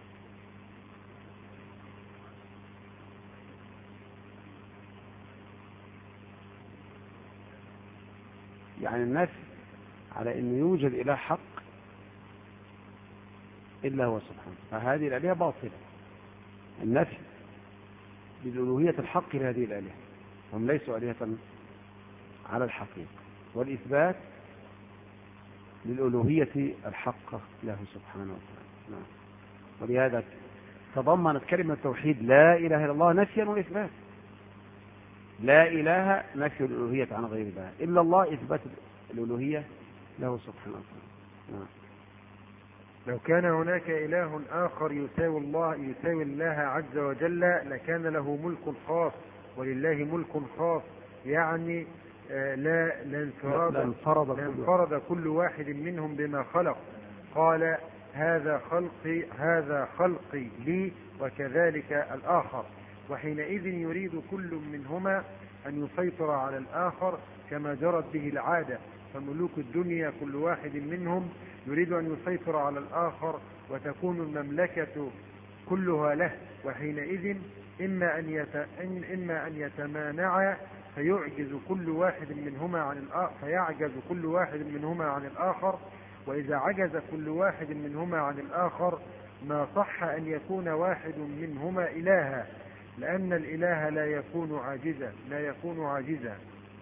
يعني النفي على أنه يوجد إله حق إلا هو سبحانه، فهذه الآلهة باطلة. النفي بالألوهية الحق لهذه الآلهة، هم ليسوا آلهة على الحقيقة، والإثبات للألوهية الحقة له سبحانه وتعالى. نعم. ولهذا تضمنت كلمة التوحيد لا إله إلا الله نفيا وإثبات. لا إله نفي الألوهية عن غير الله، إلا الله إثبات الألوهية له سبحانه وتعالى. نعم. لو كان هناك إله آخر يساوي الله يساوي الله عز وجل لكان له ملك خاص ولله ملك خاص، يعني لا لانفرد, لانفرد, لانفرد كل واحد منهم بما خلق. قال هذا خلقي هذا خلقي لي وكذلك الآخر، وحينئذ يريد كل منهما أن يسيطر على الآخر كما جرت به العادة. فملوك الدنيا كل واحد منهم يريد أن يسيطر على الآخر وتكون المملكة كلها له، وحينئذ إما أن يت... إما أن يتمانع فيعجز كل واحد منهما عن الآخر فيعجز كل واحد منهما عن الآخر، وإذا عجز كل واحد منهما عن الآخر ما صح أن يكون واحد منهما إلها، لأن الإله لا يكون عاجزا لا يكون عاجزا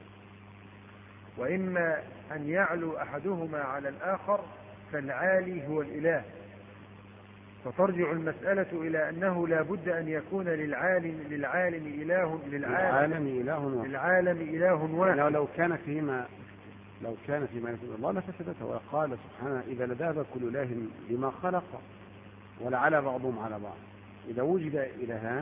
وإما أن يعلو أحدهما على الآخر فالعالي هو الإله. فترجع المسألة إلى أنه لا بد أن يكون للعالم للعالم إله للعالم إله للعالم إله واحد. يعني لو كان فيما لو كان فيما يقول الله لفسدته، وقال سبحانه إذا لذهب كل إله بما خلق ولعلى بعضهم على بعض. إذا وجد إلهان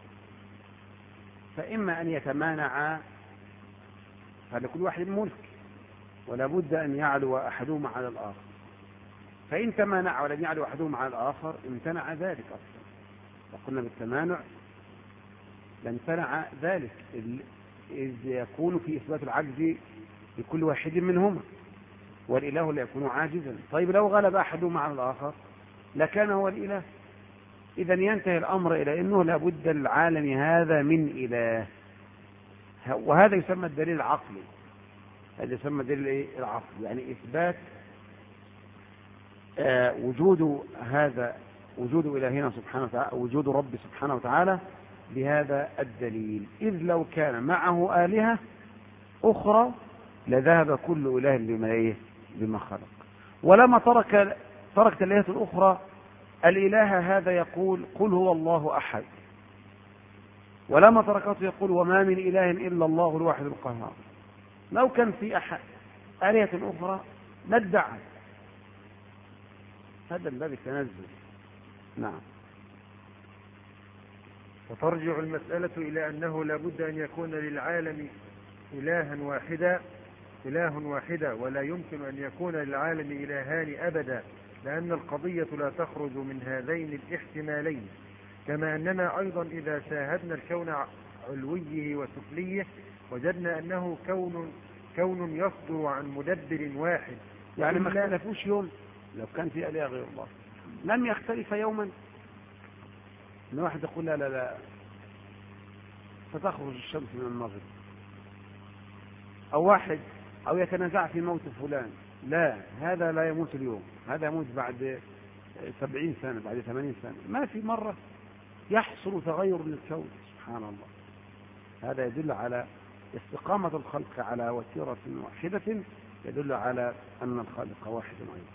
فإما أن يتمانعا، فلكل واحد ملك ولا بد أن يعلو أحدهما على الآخر، فإن تمانع ولم يعلو أحدهما على الآخر امتنع ذلك أصلا. وقلنا بالتمانع لامتنع ذلك، إذ يكون في إثبات العجز لكل واحد منهما، والإله لا يكون عاجزا. طيب لو غلب أحدهما على الآخر لكان هو الإله. إذا ينتهي الأمر إلى أنه لابد للعالم هذا من إله، وهذا يسمى الدليل العقلي. هذا يسمى الدليل العقلي، يعني إثبات آه وجود هذا وجود إلهنا سبحانه وتعالى، وجود رب سبحانه وتعالى بهذا الدليل. إذ لو كان معه آلهة أخرى لذهب كل إله بما بما خلق، ولما ترك تركت الآلهة الأخرى الإله هذا يقول قل هو الله أحد، ولما تركته يقول وما من إله إلا الله الواحد القهار. لو كان في أحد آلهة أخرى لادعى. هذا الباب التنزل. نعم. وترجع المسألة إلى أنه لا بد أن يكون للعالم إلها واحدا إله واحدا ولا يمكن أن يكون للعالم إلهان أبدا، لأن القضية لا تخرج من هذين الاحتمالين. كما أننا أيضا إذا شاهدنا الكون علويه وسفليه وجدنا أنه كون كون يصدر عن مدبر واحد. يعني ما اختلفوش يوم. لو كان في آلهة غير الله لم يختلف يوما. ان واحد يقول لا لا لا ستخرج الشمس من المغرب، او واحد او يتنازع في موت فلان، لا هذا لا يموت اليوم، هذا يموت بعد سبعين سنة بعد ثمانين سنة. ما في مرة يحصل تغير للكون. سبحان الله. هذا يدل على استقامة الخلق على وتيرة واحدة، يدل على أن الخالق واحد أيضا.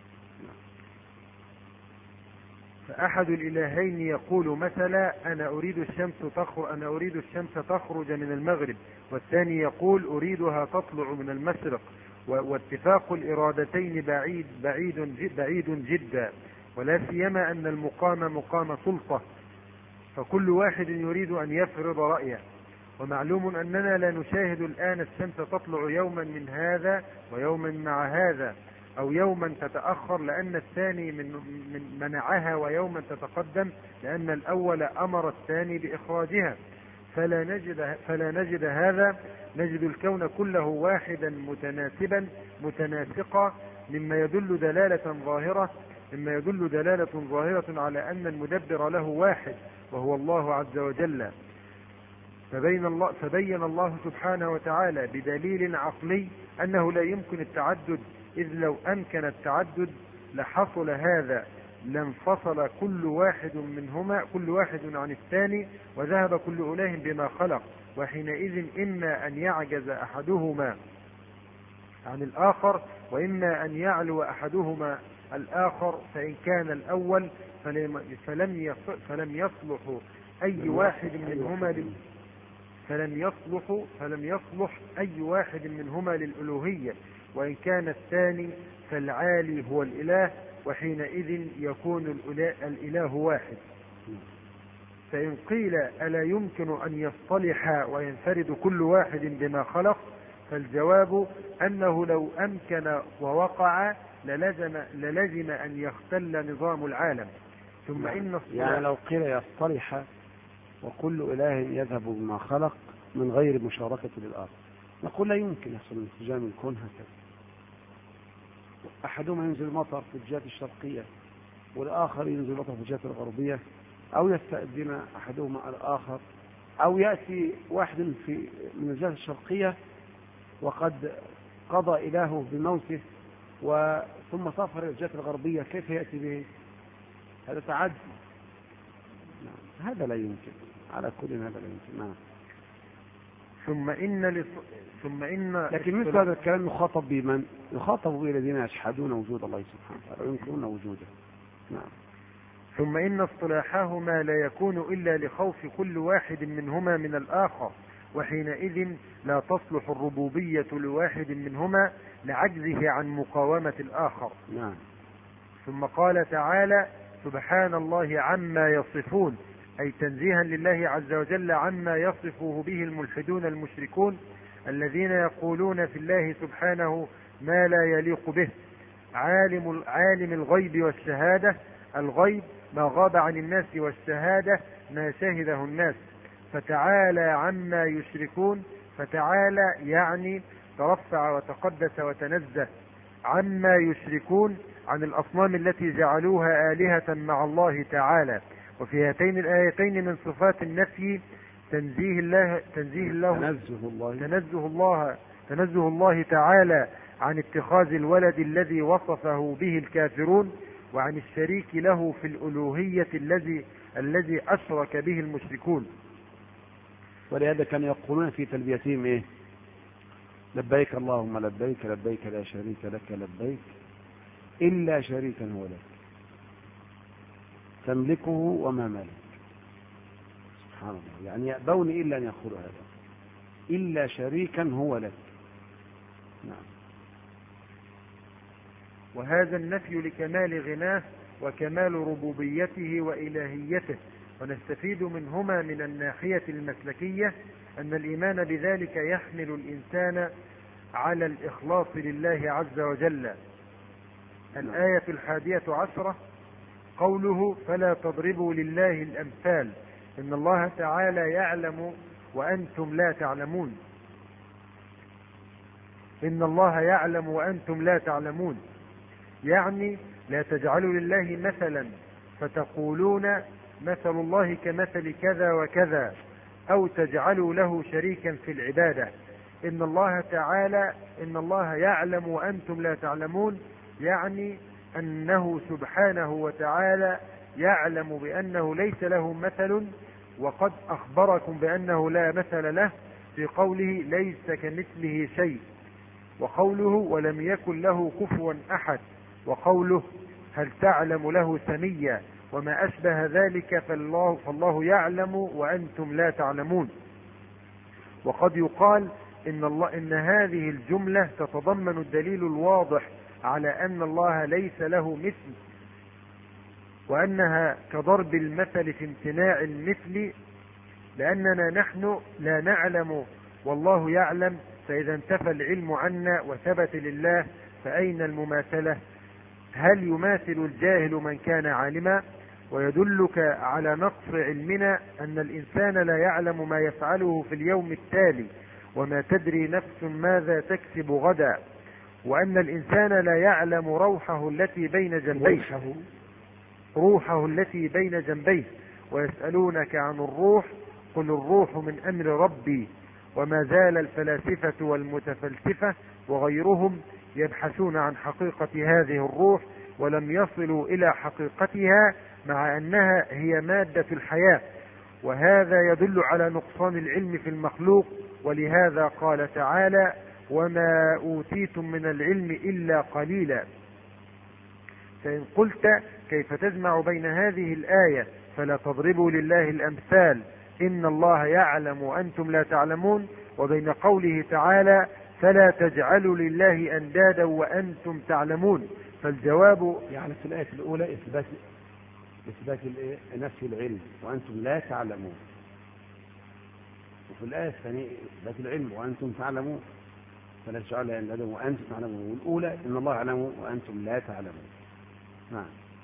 فأحد الإلهين يقول مثلا أنا أريد الشمس تخرج أنا أريد الشمس تخرج من المغرب، والثاني يقول أريدها تطلع من المشرق، واتفاق الإرادتين بعيد بعيد جد بعيد جدا، ولا سيما أن المقام مقام سلطة، فكل واحد يريد أن يفرض رأيه. ومعلوم أننا لا نشاهد الآن الشمس تطلع يوما من هذا ويوما مع هذا، أو يوما تتأخر لأن الثاني من من منعها، ويوما تتقدم لأن الأول أمر الثاني بإخراجها، فلا نجد فلا نجد هذا، نجد الكون كله واحدا متناسبا متناسقا، مما يدل دلالة ظاهرة مما يدل دلالة ظاهرة على أن المدبر له واحد وهو الله عز وجل. فبين الله, فبين الله سبحانه وتعالى بدليل عقلي أنه لا يمكن التعدد، إذ لو أمكن التعدد لحصل هذا، لانفصل كل واحد منهما كل واحد عن الثاني، وذهب كل إله بما خلق، وحينئذ إما أن يعجز أحدهما عن الآخر، وإما أن يعلو أحدهما الآخر، فإن كان الأول فلم فلم يصلح أي واحد منهما فلم يصلح فلم يصلح أي واحد منهما للألوهية، وإن كان الثاني فالعالي هو الإله، وحينئذ يكون الإله واحد. فإن قيل ألا يمكن أن يصطلح وينفرد كل واحد بما خلق، فالجواب أنه لو أمكن ووقع للزم, للزم أن يختل نظام العالم. ثم إن يعني لو قيل يصطلح وكل إله يذهب بما خلق من غير مشاركة للآخر، نقول لا يمكن يحصل انسجام الكون هكذا. أحدهما ينزل مطر في الجهة الشرقية والآخر ينزل مطر في الجهة الغربية، أو يستأذن أحدهما الآخر، أو يأتي واحد في من الجهة الشرقية وقد قضى إلهه بموته وثم سافر إلى الجهة الغربية، كيف يأتي به؟ هذا تعدي. نعم. هذا لا يمكن، على كل هذا لا يمكن. نعم. ثم إن لص... ثم إن لكن مثل هذا الكلام يخاطب بمن؟ يخاطب بالذين يجحدون وجود الله سبحانه وتعالى وينكرون وجوده. نعم. ثم إن اصطلاحهما لا يكون إلا لخوف كل واحد منهما من الآخر، وحينئذ لا تصلح الربوبية لواحد منهما لعجزه عن مقاومة الآخر. نعم. ثم قال تعالى: سبحان الله عما يصفون، أي تنزيها لله عز وجل عما يصفه به الملحدون المشركون الذين يقولون في الله سبحانه ما لا يليق به. عالم, عالم الغيب والشهادة، الغيب ما غاب عن الناس، والشهادة ما شهده الناس، فتعالى عما يشركون. فتعالى يعني ترفع وتقدس وتنزه عما يشركون عن الأصنام التي جعلوها آلهة مع الله تعالى. وفي هاتين الآيتين من صفات النفي تنزيه الله تنزيه الله تنزه الله تنزه الله تنزه الله تعالى عن اتخاذ الولد الذي وصفه به الكافرون، وعن الشريك له في الألوهية الذي الذي أشرك به المشركون. ولهذا كانوا يقولون في تلبيتهم إيه؟ لبيك اللهم لبيك، لبيك لا شريك لك لبيك إلا شريكا هو لك تملكه وما ملك. سبحان الله، يعني يأبون إلا أن يقولوا هذا، إلا شريكا هو لك. نعم. وهذا النفي لكمال غناه وكمال ربوبيته وإلهيته. ونستفيد منهما من الناحية المسلكية أن الإيمان بذلك يحمل الإنسان على الإخلاص لله عز وجل. الآية الحادية عشرة قوله: فلا تضربوا لله الأمثال، إن الله تعالى يعلم وأنتم لا تعلمون. إن الله يعلم وأنتم لا تعلمون، يعني لا تجعلوا لله مثلا فتقولون مثل الله كمثل كذا وكذا، أو تجعلوا له شريكا في العبادة. إن الله تعالى إن الله يعلم وأنتم لا تعلمون، يعني أنه سبحانه وتعالى يعلم بأنه ليس له مثل وقد أخبركم بأنه لا مثل له في قوله ليس كمثله شيء، وقوله ولم يكن له كفوا أحد، وقوله هل تعلم له سميا، وما أشبه ذلك فالله, فالله يعلم وأنتم لا تعلمون. وقد يقال إن, الله إن هذه الجملة تتضمن الدليل الواضح على أن الله ليس له مثل، وأنها كضرب المثل في امتناع المثل، لأننا نحن لا نعلم والله يعلم، فإذا انتفى العلم عنا وثبت لله فأين المماثلة؟ هل يماثل الجاهل من كان عالما؟ ويدلك على نقص علمنا أن الإنسان لا يعلم ما يفعله في اليوم التالي، وما تدري نفس ماذا تكسب غدا، وأن الإنسان لا يعلم روحه التي بين جنبيه روحه التي بين جنبيه ويسألونك عن الروح قل الروح من أمر ربي. وما زال الفلاسفة والمتفلسفة وغيرهم يبحثون عن حقيقة هذه الروح ولم يصلوا إلى حقيقتها، مع أنها هي مادة الحياة، وهذا يدل على نقصان العلم في المخلوق. ولهذا قال تعالى وما أوتيتم من العلم إلا قليلا. فإن قلت كيف تجمع بين هذه الآية فلا تضربوا لله الأمثال إن الله يعلم وأنتم لا تعلمون، وبين قوله تعالى فلا تجعلوا لله أندادا وأنتم تعلمون، فالجواب يعني في الآية الأولى إثبات إثبات نفي العلم وأنتم لا تعلمون، وفي الآية الثانية إثبات العلم وأنتم تعلمون، فلا تجعلوا لله أندادا وأنتم تعلمون، والأولى إن الله يعلم وأنتم لا تعلمون. نعم.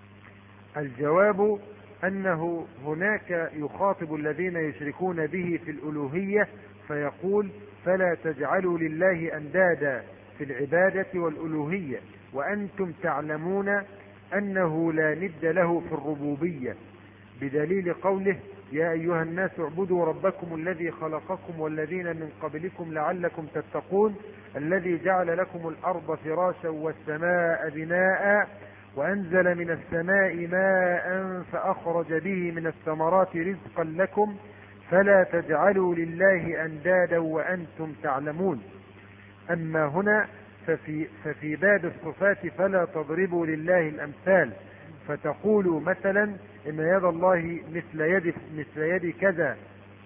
الجواب أنه هناك يخاطب الذين يشركون به في الألوهية فيقول فلا تجعلوا لله أندادا في العبادة والألوهية وأنتم تعلمون أنه لا ند له في الربوبية، بدليل قوله يا أيها الناس اعبدوا ربكم الذي خلقكم والذين من قبلكم لعلكم تتقون الذي جعل لكم الأرض فراشا والسماء بناء وأنزل من السماء ماء فأخرج به من الثمرات رزقا لكم فلا تجعلوا لله أندادا وأنتم تعلمون. أما هنا ففي, ففي باب الصفات فلا تضربوا لله الأمثال، فتقولوا مثلا إن يد الله مثل يد, مثل يد كذا،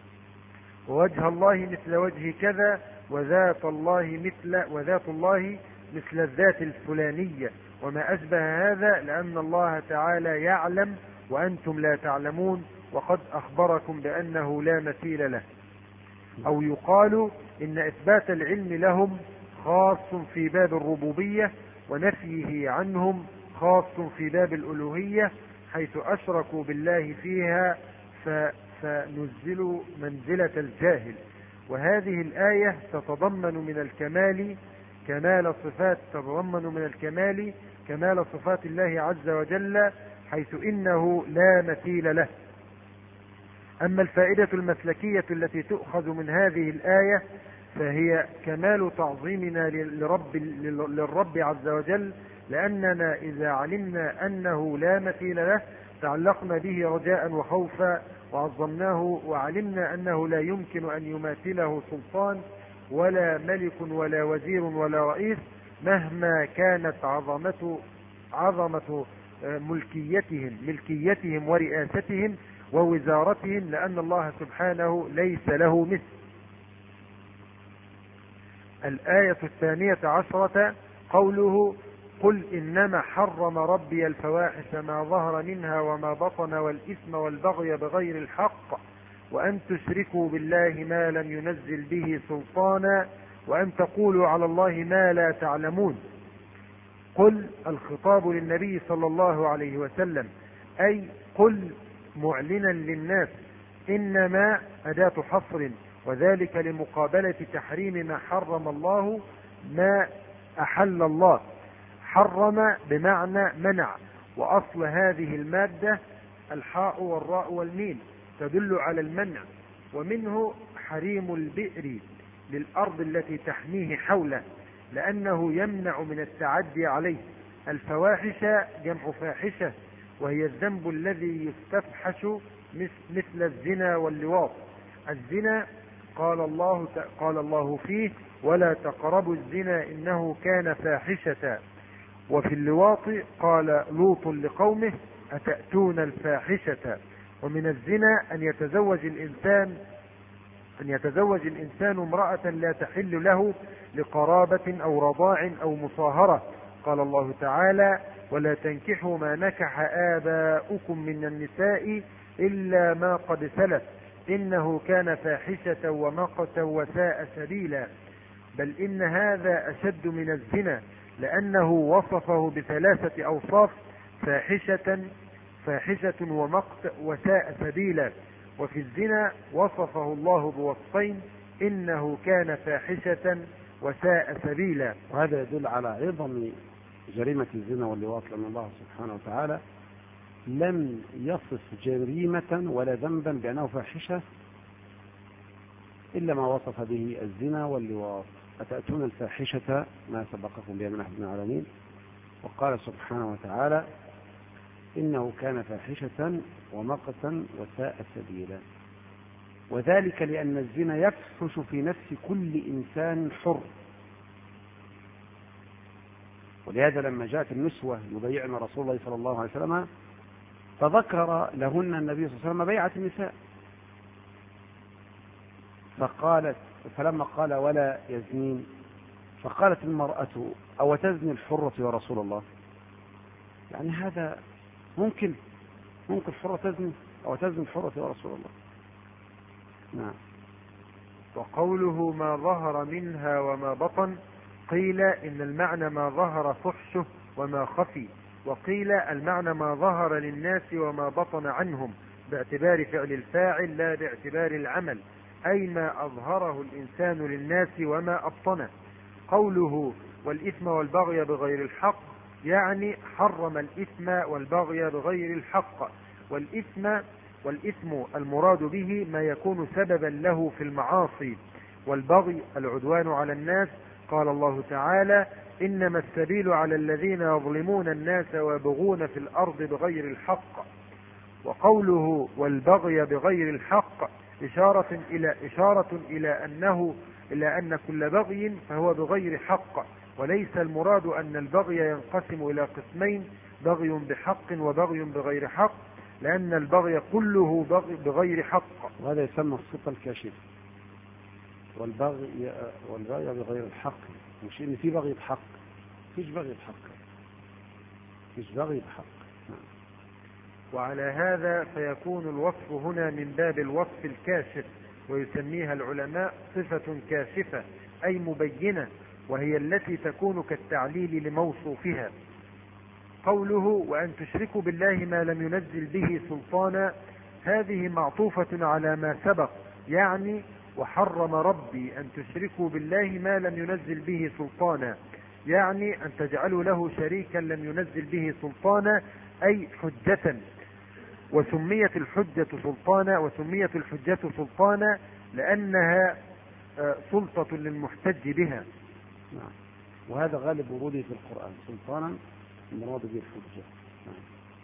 ووجه الله مثل وجه كذا، وذات الله مثل وذات الله مثل الذات الفلانية، وما أشبه هذا، لأن الله تعالى يعلم وأنتم لا تعلمون، وقد أخبركم بأنه لا مثيل له. أو يقال إن إثبات العلم لهم خاص في باب الربوبية، ونفيه عنهم خاص في باب الألوهية، حيث أشركوا بالله فيها فنزلوا منزلة الجاهل. وهذه الآية تتضمن من الكمال كمال صفات تتضمن من الكمال كمال صفات الله عز وجل، حيث إنه لا مثيل له. أما الفائدة المسلكية التي تؤخذ من هذه الآية فهي كمال تعظيمنا للرب, للرب عز وجل، لأننا إذا علمنا أنه لا مثيل له تعلقنا به رجاء وخوفا وعظمناه، وعلمنا أنه لا يمكن أن يماثله سلطان ولا ملك ولا وزير ولا رئيس، مهما كانت عظمة عظمة ملكيتهم ملكيتهم ورئاستهم ووزارتهم، لأن الله سبحانه ليس له مثل. الآية الثانية عشرة قوله قل إنما حرم ربي الفواحش ما ظهر منها وما بطن والإثم والبغي بغير الحق وأن تشركوا بالله ما لم ينزل به سلطانا وأن تقولوا على الله ما لا تعلمون. قل الخطاب للنبي صلى الله عليه وسلم، أي قل معلنا للناس، إنما أداة حصر، وذلك لمقابلة تحريم ما حرم الله ما أحل الله. حرم بمعنى منع، وأصل هذه المادة الحاء والراء والميم تدل على المنع، ومنه حريم البئر للأرض التي تحميه حوله، لأنه يمنع من التعدي عليه. الفواحش جمع فاحشة، وهي الذنب الذي يستفحش مثل الزنا واللواط. الزنا قال الله قال الله فيه: ولا تقربوا الزنا إنه كان فاحشة. وفي اللواط قال لوط لقومه: أتأتون الفاحشة. ومن الزنا أن يتزوج الإنسان أن يتزوج الإنسان امرأة لا تحل له لقرابة أو رضاع أو مصاهرة. قال الله تعالى: ولا تنكحوا ما نكح آباؤكم من النساء إلا ما قد سلف إنه كان فاحشة ومقتا وساء سبيلا. بل إن هذا أشد من الزنا، لأنه وصفه بثلاثة أوصاف: فاحشة فاحشة ومقت وساء سبيلا. وفي الزنا وصفه الله بوصفين: إنه كان فاحشة وساء سبيلا. وهذا يدل على عظم جريمة الزنا واللواط، لأن الله سبحانه وتعالى لم يصف جريمة ولا ذنبا بأنه فاحشة إلا ما وصف به الزنا واللواط. أتأتون الفاحشة ما سبقكم بها من أحد من العالمين. وقال سبحانه وتعالى: إنه كان فاحشة ومقتا وساء سبيلا. وذلك لأن الزنا يفحش في نفس كل إنسان حر. ولهذا لما جاءت النسوة يبايعن رسول الله صلى الله عليه وسلم فذكر لهن النبي صلى الله عليه وسلم بيعة النساء، فقالت فلما قال: ولا يزنين، فقالت المرأة: أو تزني الحرة يا رسول الله؟ يعني هذا ممكن ممكن الحرة تزني أو تزني الحرة يا رسول الله؟ نعم. وقوله ما ظهر منها وما بطن، قيل إن المعنى ما ظهر فحشه وما خفي، وقيل المعنى ما ظهر للناس وما بطن عنهم، باعتبار فعل الفاعل لا باعتبار العمل، أي ما أظهره الإنسان للناس وما أبطنه. قوله والإثم والبغي بغير الحق، يعني حرم الإثم والبغي بغير الحق. والإثم والإثم المراد به ما يكون سببا له في المعاصي، والبغي العدوان على الناس. قال الله تعالى: إنما السبيل على الذين يظلمون الناس ويبغون في الأرض بغير الحق. وقوله والبغي بغير الحق إشارة إلى إشارة إلى أنه إلى أن كل بغي فهو بغير حق، وليس المراد أن البغي ينقسم إلى قسمين: بغي بحق وبغي بغير حق، لأن البغي كله بغي بغير حق. وهذا يسمى الصفة الكاشفة. والبغي والبغي بغير الحق، مش إن في بغي بحق، فيش بغي بحق، فيش بغي بحق. وعلى هذا فيكون الوصف هنا من باب الوصف الكاشف، ويسميها العلماء صفة كاشفة أي مبينة، وهي التي تكون كالتعليل لموصوفها. قوله وأن تشركوا بالله ما لم ينزل به سلطانا، هذه معطوفة على ما سبق، يعني وحرم ربي أن تشركوا بالله ما لم ينزل به سلطانا، يعني أن تجعلوا له شريكا لم ينزل به سلطانا، أي حجة. وسميت الحجة سلطانا وسميت الحجة سلطانا لأنها سلطة للمحتج بها. نعم. وهذا غالب وروده في القرآن، سلطانا المراد به الحجة. نعم.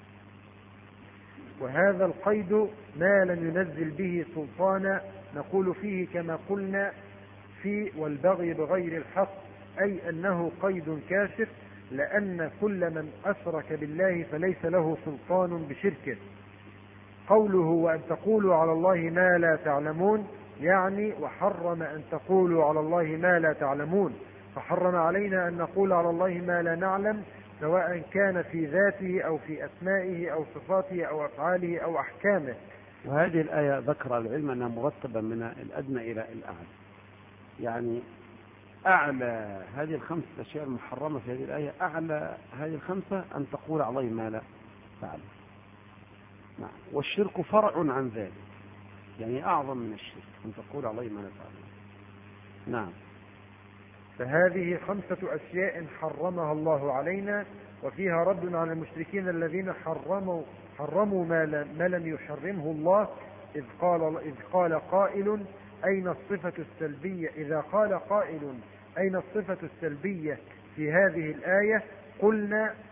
وهذا القيد ما لم ينزل به سلطانا نقول فيه كما قلنا في والبغي بغير الحق، أي أنه قيد كاشف، لأن كل من أشرك بالله فليس له سلطان بشركه. قوله وأن تقولوا على الله ما لا تعلمون، يعني وحرم أن تقولوا على الله ما لا تعلمون، فحرم علينا أن نقول على الله ما لا نعلم، سواء كان في ذاته أو في أسمائه أو صفاته أو أفعاله أو أحكامه. وهذه الآية ذكر العلم أنها مرتبة من الأدنى إلى الأعلى، يعني أعلى هذه الخمسة أشياء المحرمة في هذه الآية، أعلى هذه الخمسة أن تقول على الله ما لا تعلم. نعم. والشرك فرع عن ذلك، يعني أعظم من الشرك أن تقول على الله ما لا تعلم. نعم. فهذه خمسة أشياء حرمها الله علينا، وفيها رد على المشركين الذين حرموا حرموا ما, ما لم يحرمه الله، إذ قال إذ قال قائل أين الصفة السلبية إذا قال قائل أين الصفة السلبية في هذه الآية، قلنا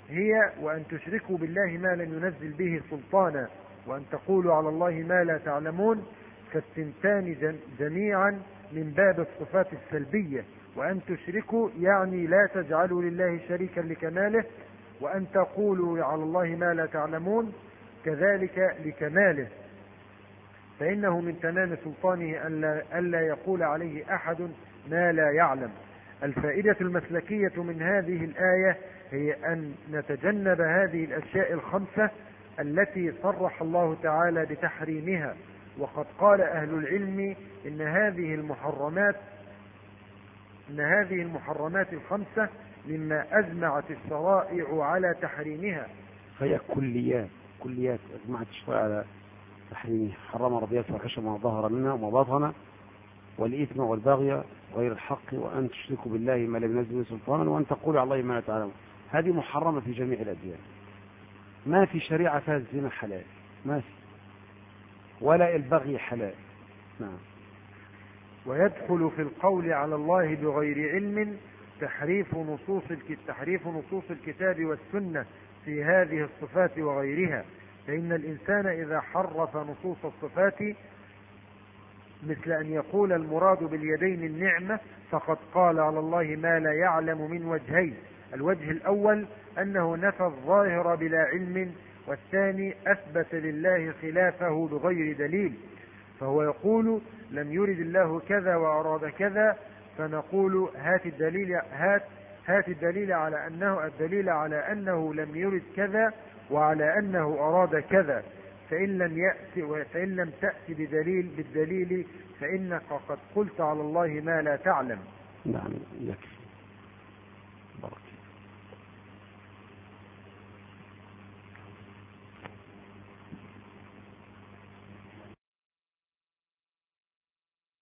هي وأن تشركوا بالله ما لم ينزل به سلطانا وأن تقولوا على الله ما لا تعلمون، فالثنتان جميعا من باب الصفات السلبية. وأن تشركوا يعني لا تجعلوا لله شريكا لكماله، وأن تقولوا على الله ما لا تعلمون كذلك لكماله، فإنه من تمام سلطانه ألا, ألا يقول عليه أحد ما لا يعلم. الفائدة المسلكية من هذه الآية هي أن نتجنب هذه الأشياء الخمسة التي صرح الله تعالى بتحريمها. وقد قال أهل العلم إن هذه المحرمات إن هذه المحرمات الخمسة مما أجمعت الشرائع على تحريمها. فهي كليات كليات أجمعت الشرائع على تحريمها. حرم ربي الفاحشة ما ظهر منها وما بطن والإثم والبغي غير الحق وأن تشركوا بالله ما لم ينزل به سلطانا وأن تقولوا على الله ما لا تعلمون. هذه محرمة في جميع الأديان. ما في شريعة فيها الزنا حلال، ما في، ولا البغي حلال. نعم. ويدخل في القول على الله بغير علم تحريف نصوص تحريف نصوص الكتاب والسنة في هذه الصفات وغيرها، فإن الإنسان إذا حرف نصوص الصفات مثل أن يقول المراد باليدين النعمة فقد قال على الله ما لا يعلم من وجهين. الوجه الأول أنه نفى الظاهر بلا علم، والثاني أثبت لله خلافه بغير دليل، فهو يقول لم يرد الله كذا وأراد كذا، فنقول هات الدليل هات هات الدليل على أنه الدليل على أنه لم يرد كذا وعلى أنه أراد كذا، فإن لم يأتي فإن لم تأتي بدليل بالدليل فإنك قد قلت على الله ما لا تعلم. نعم يكفي. بارك.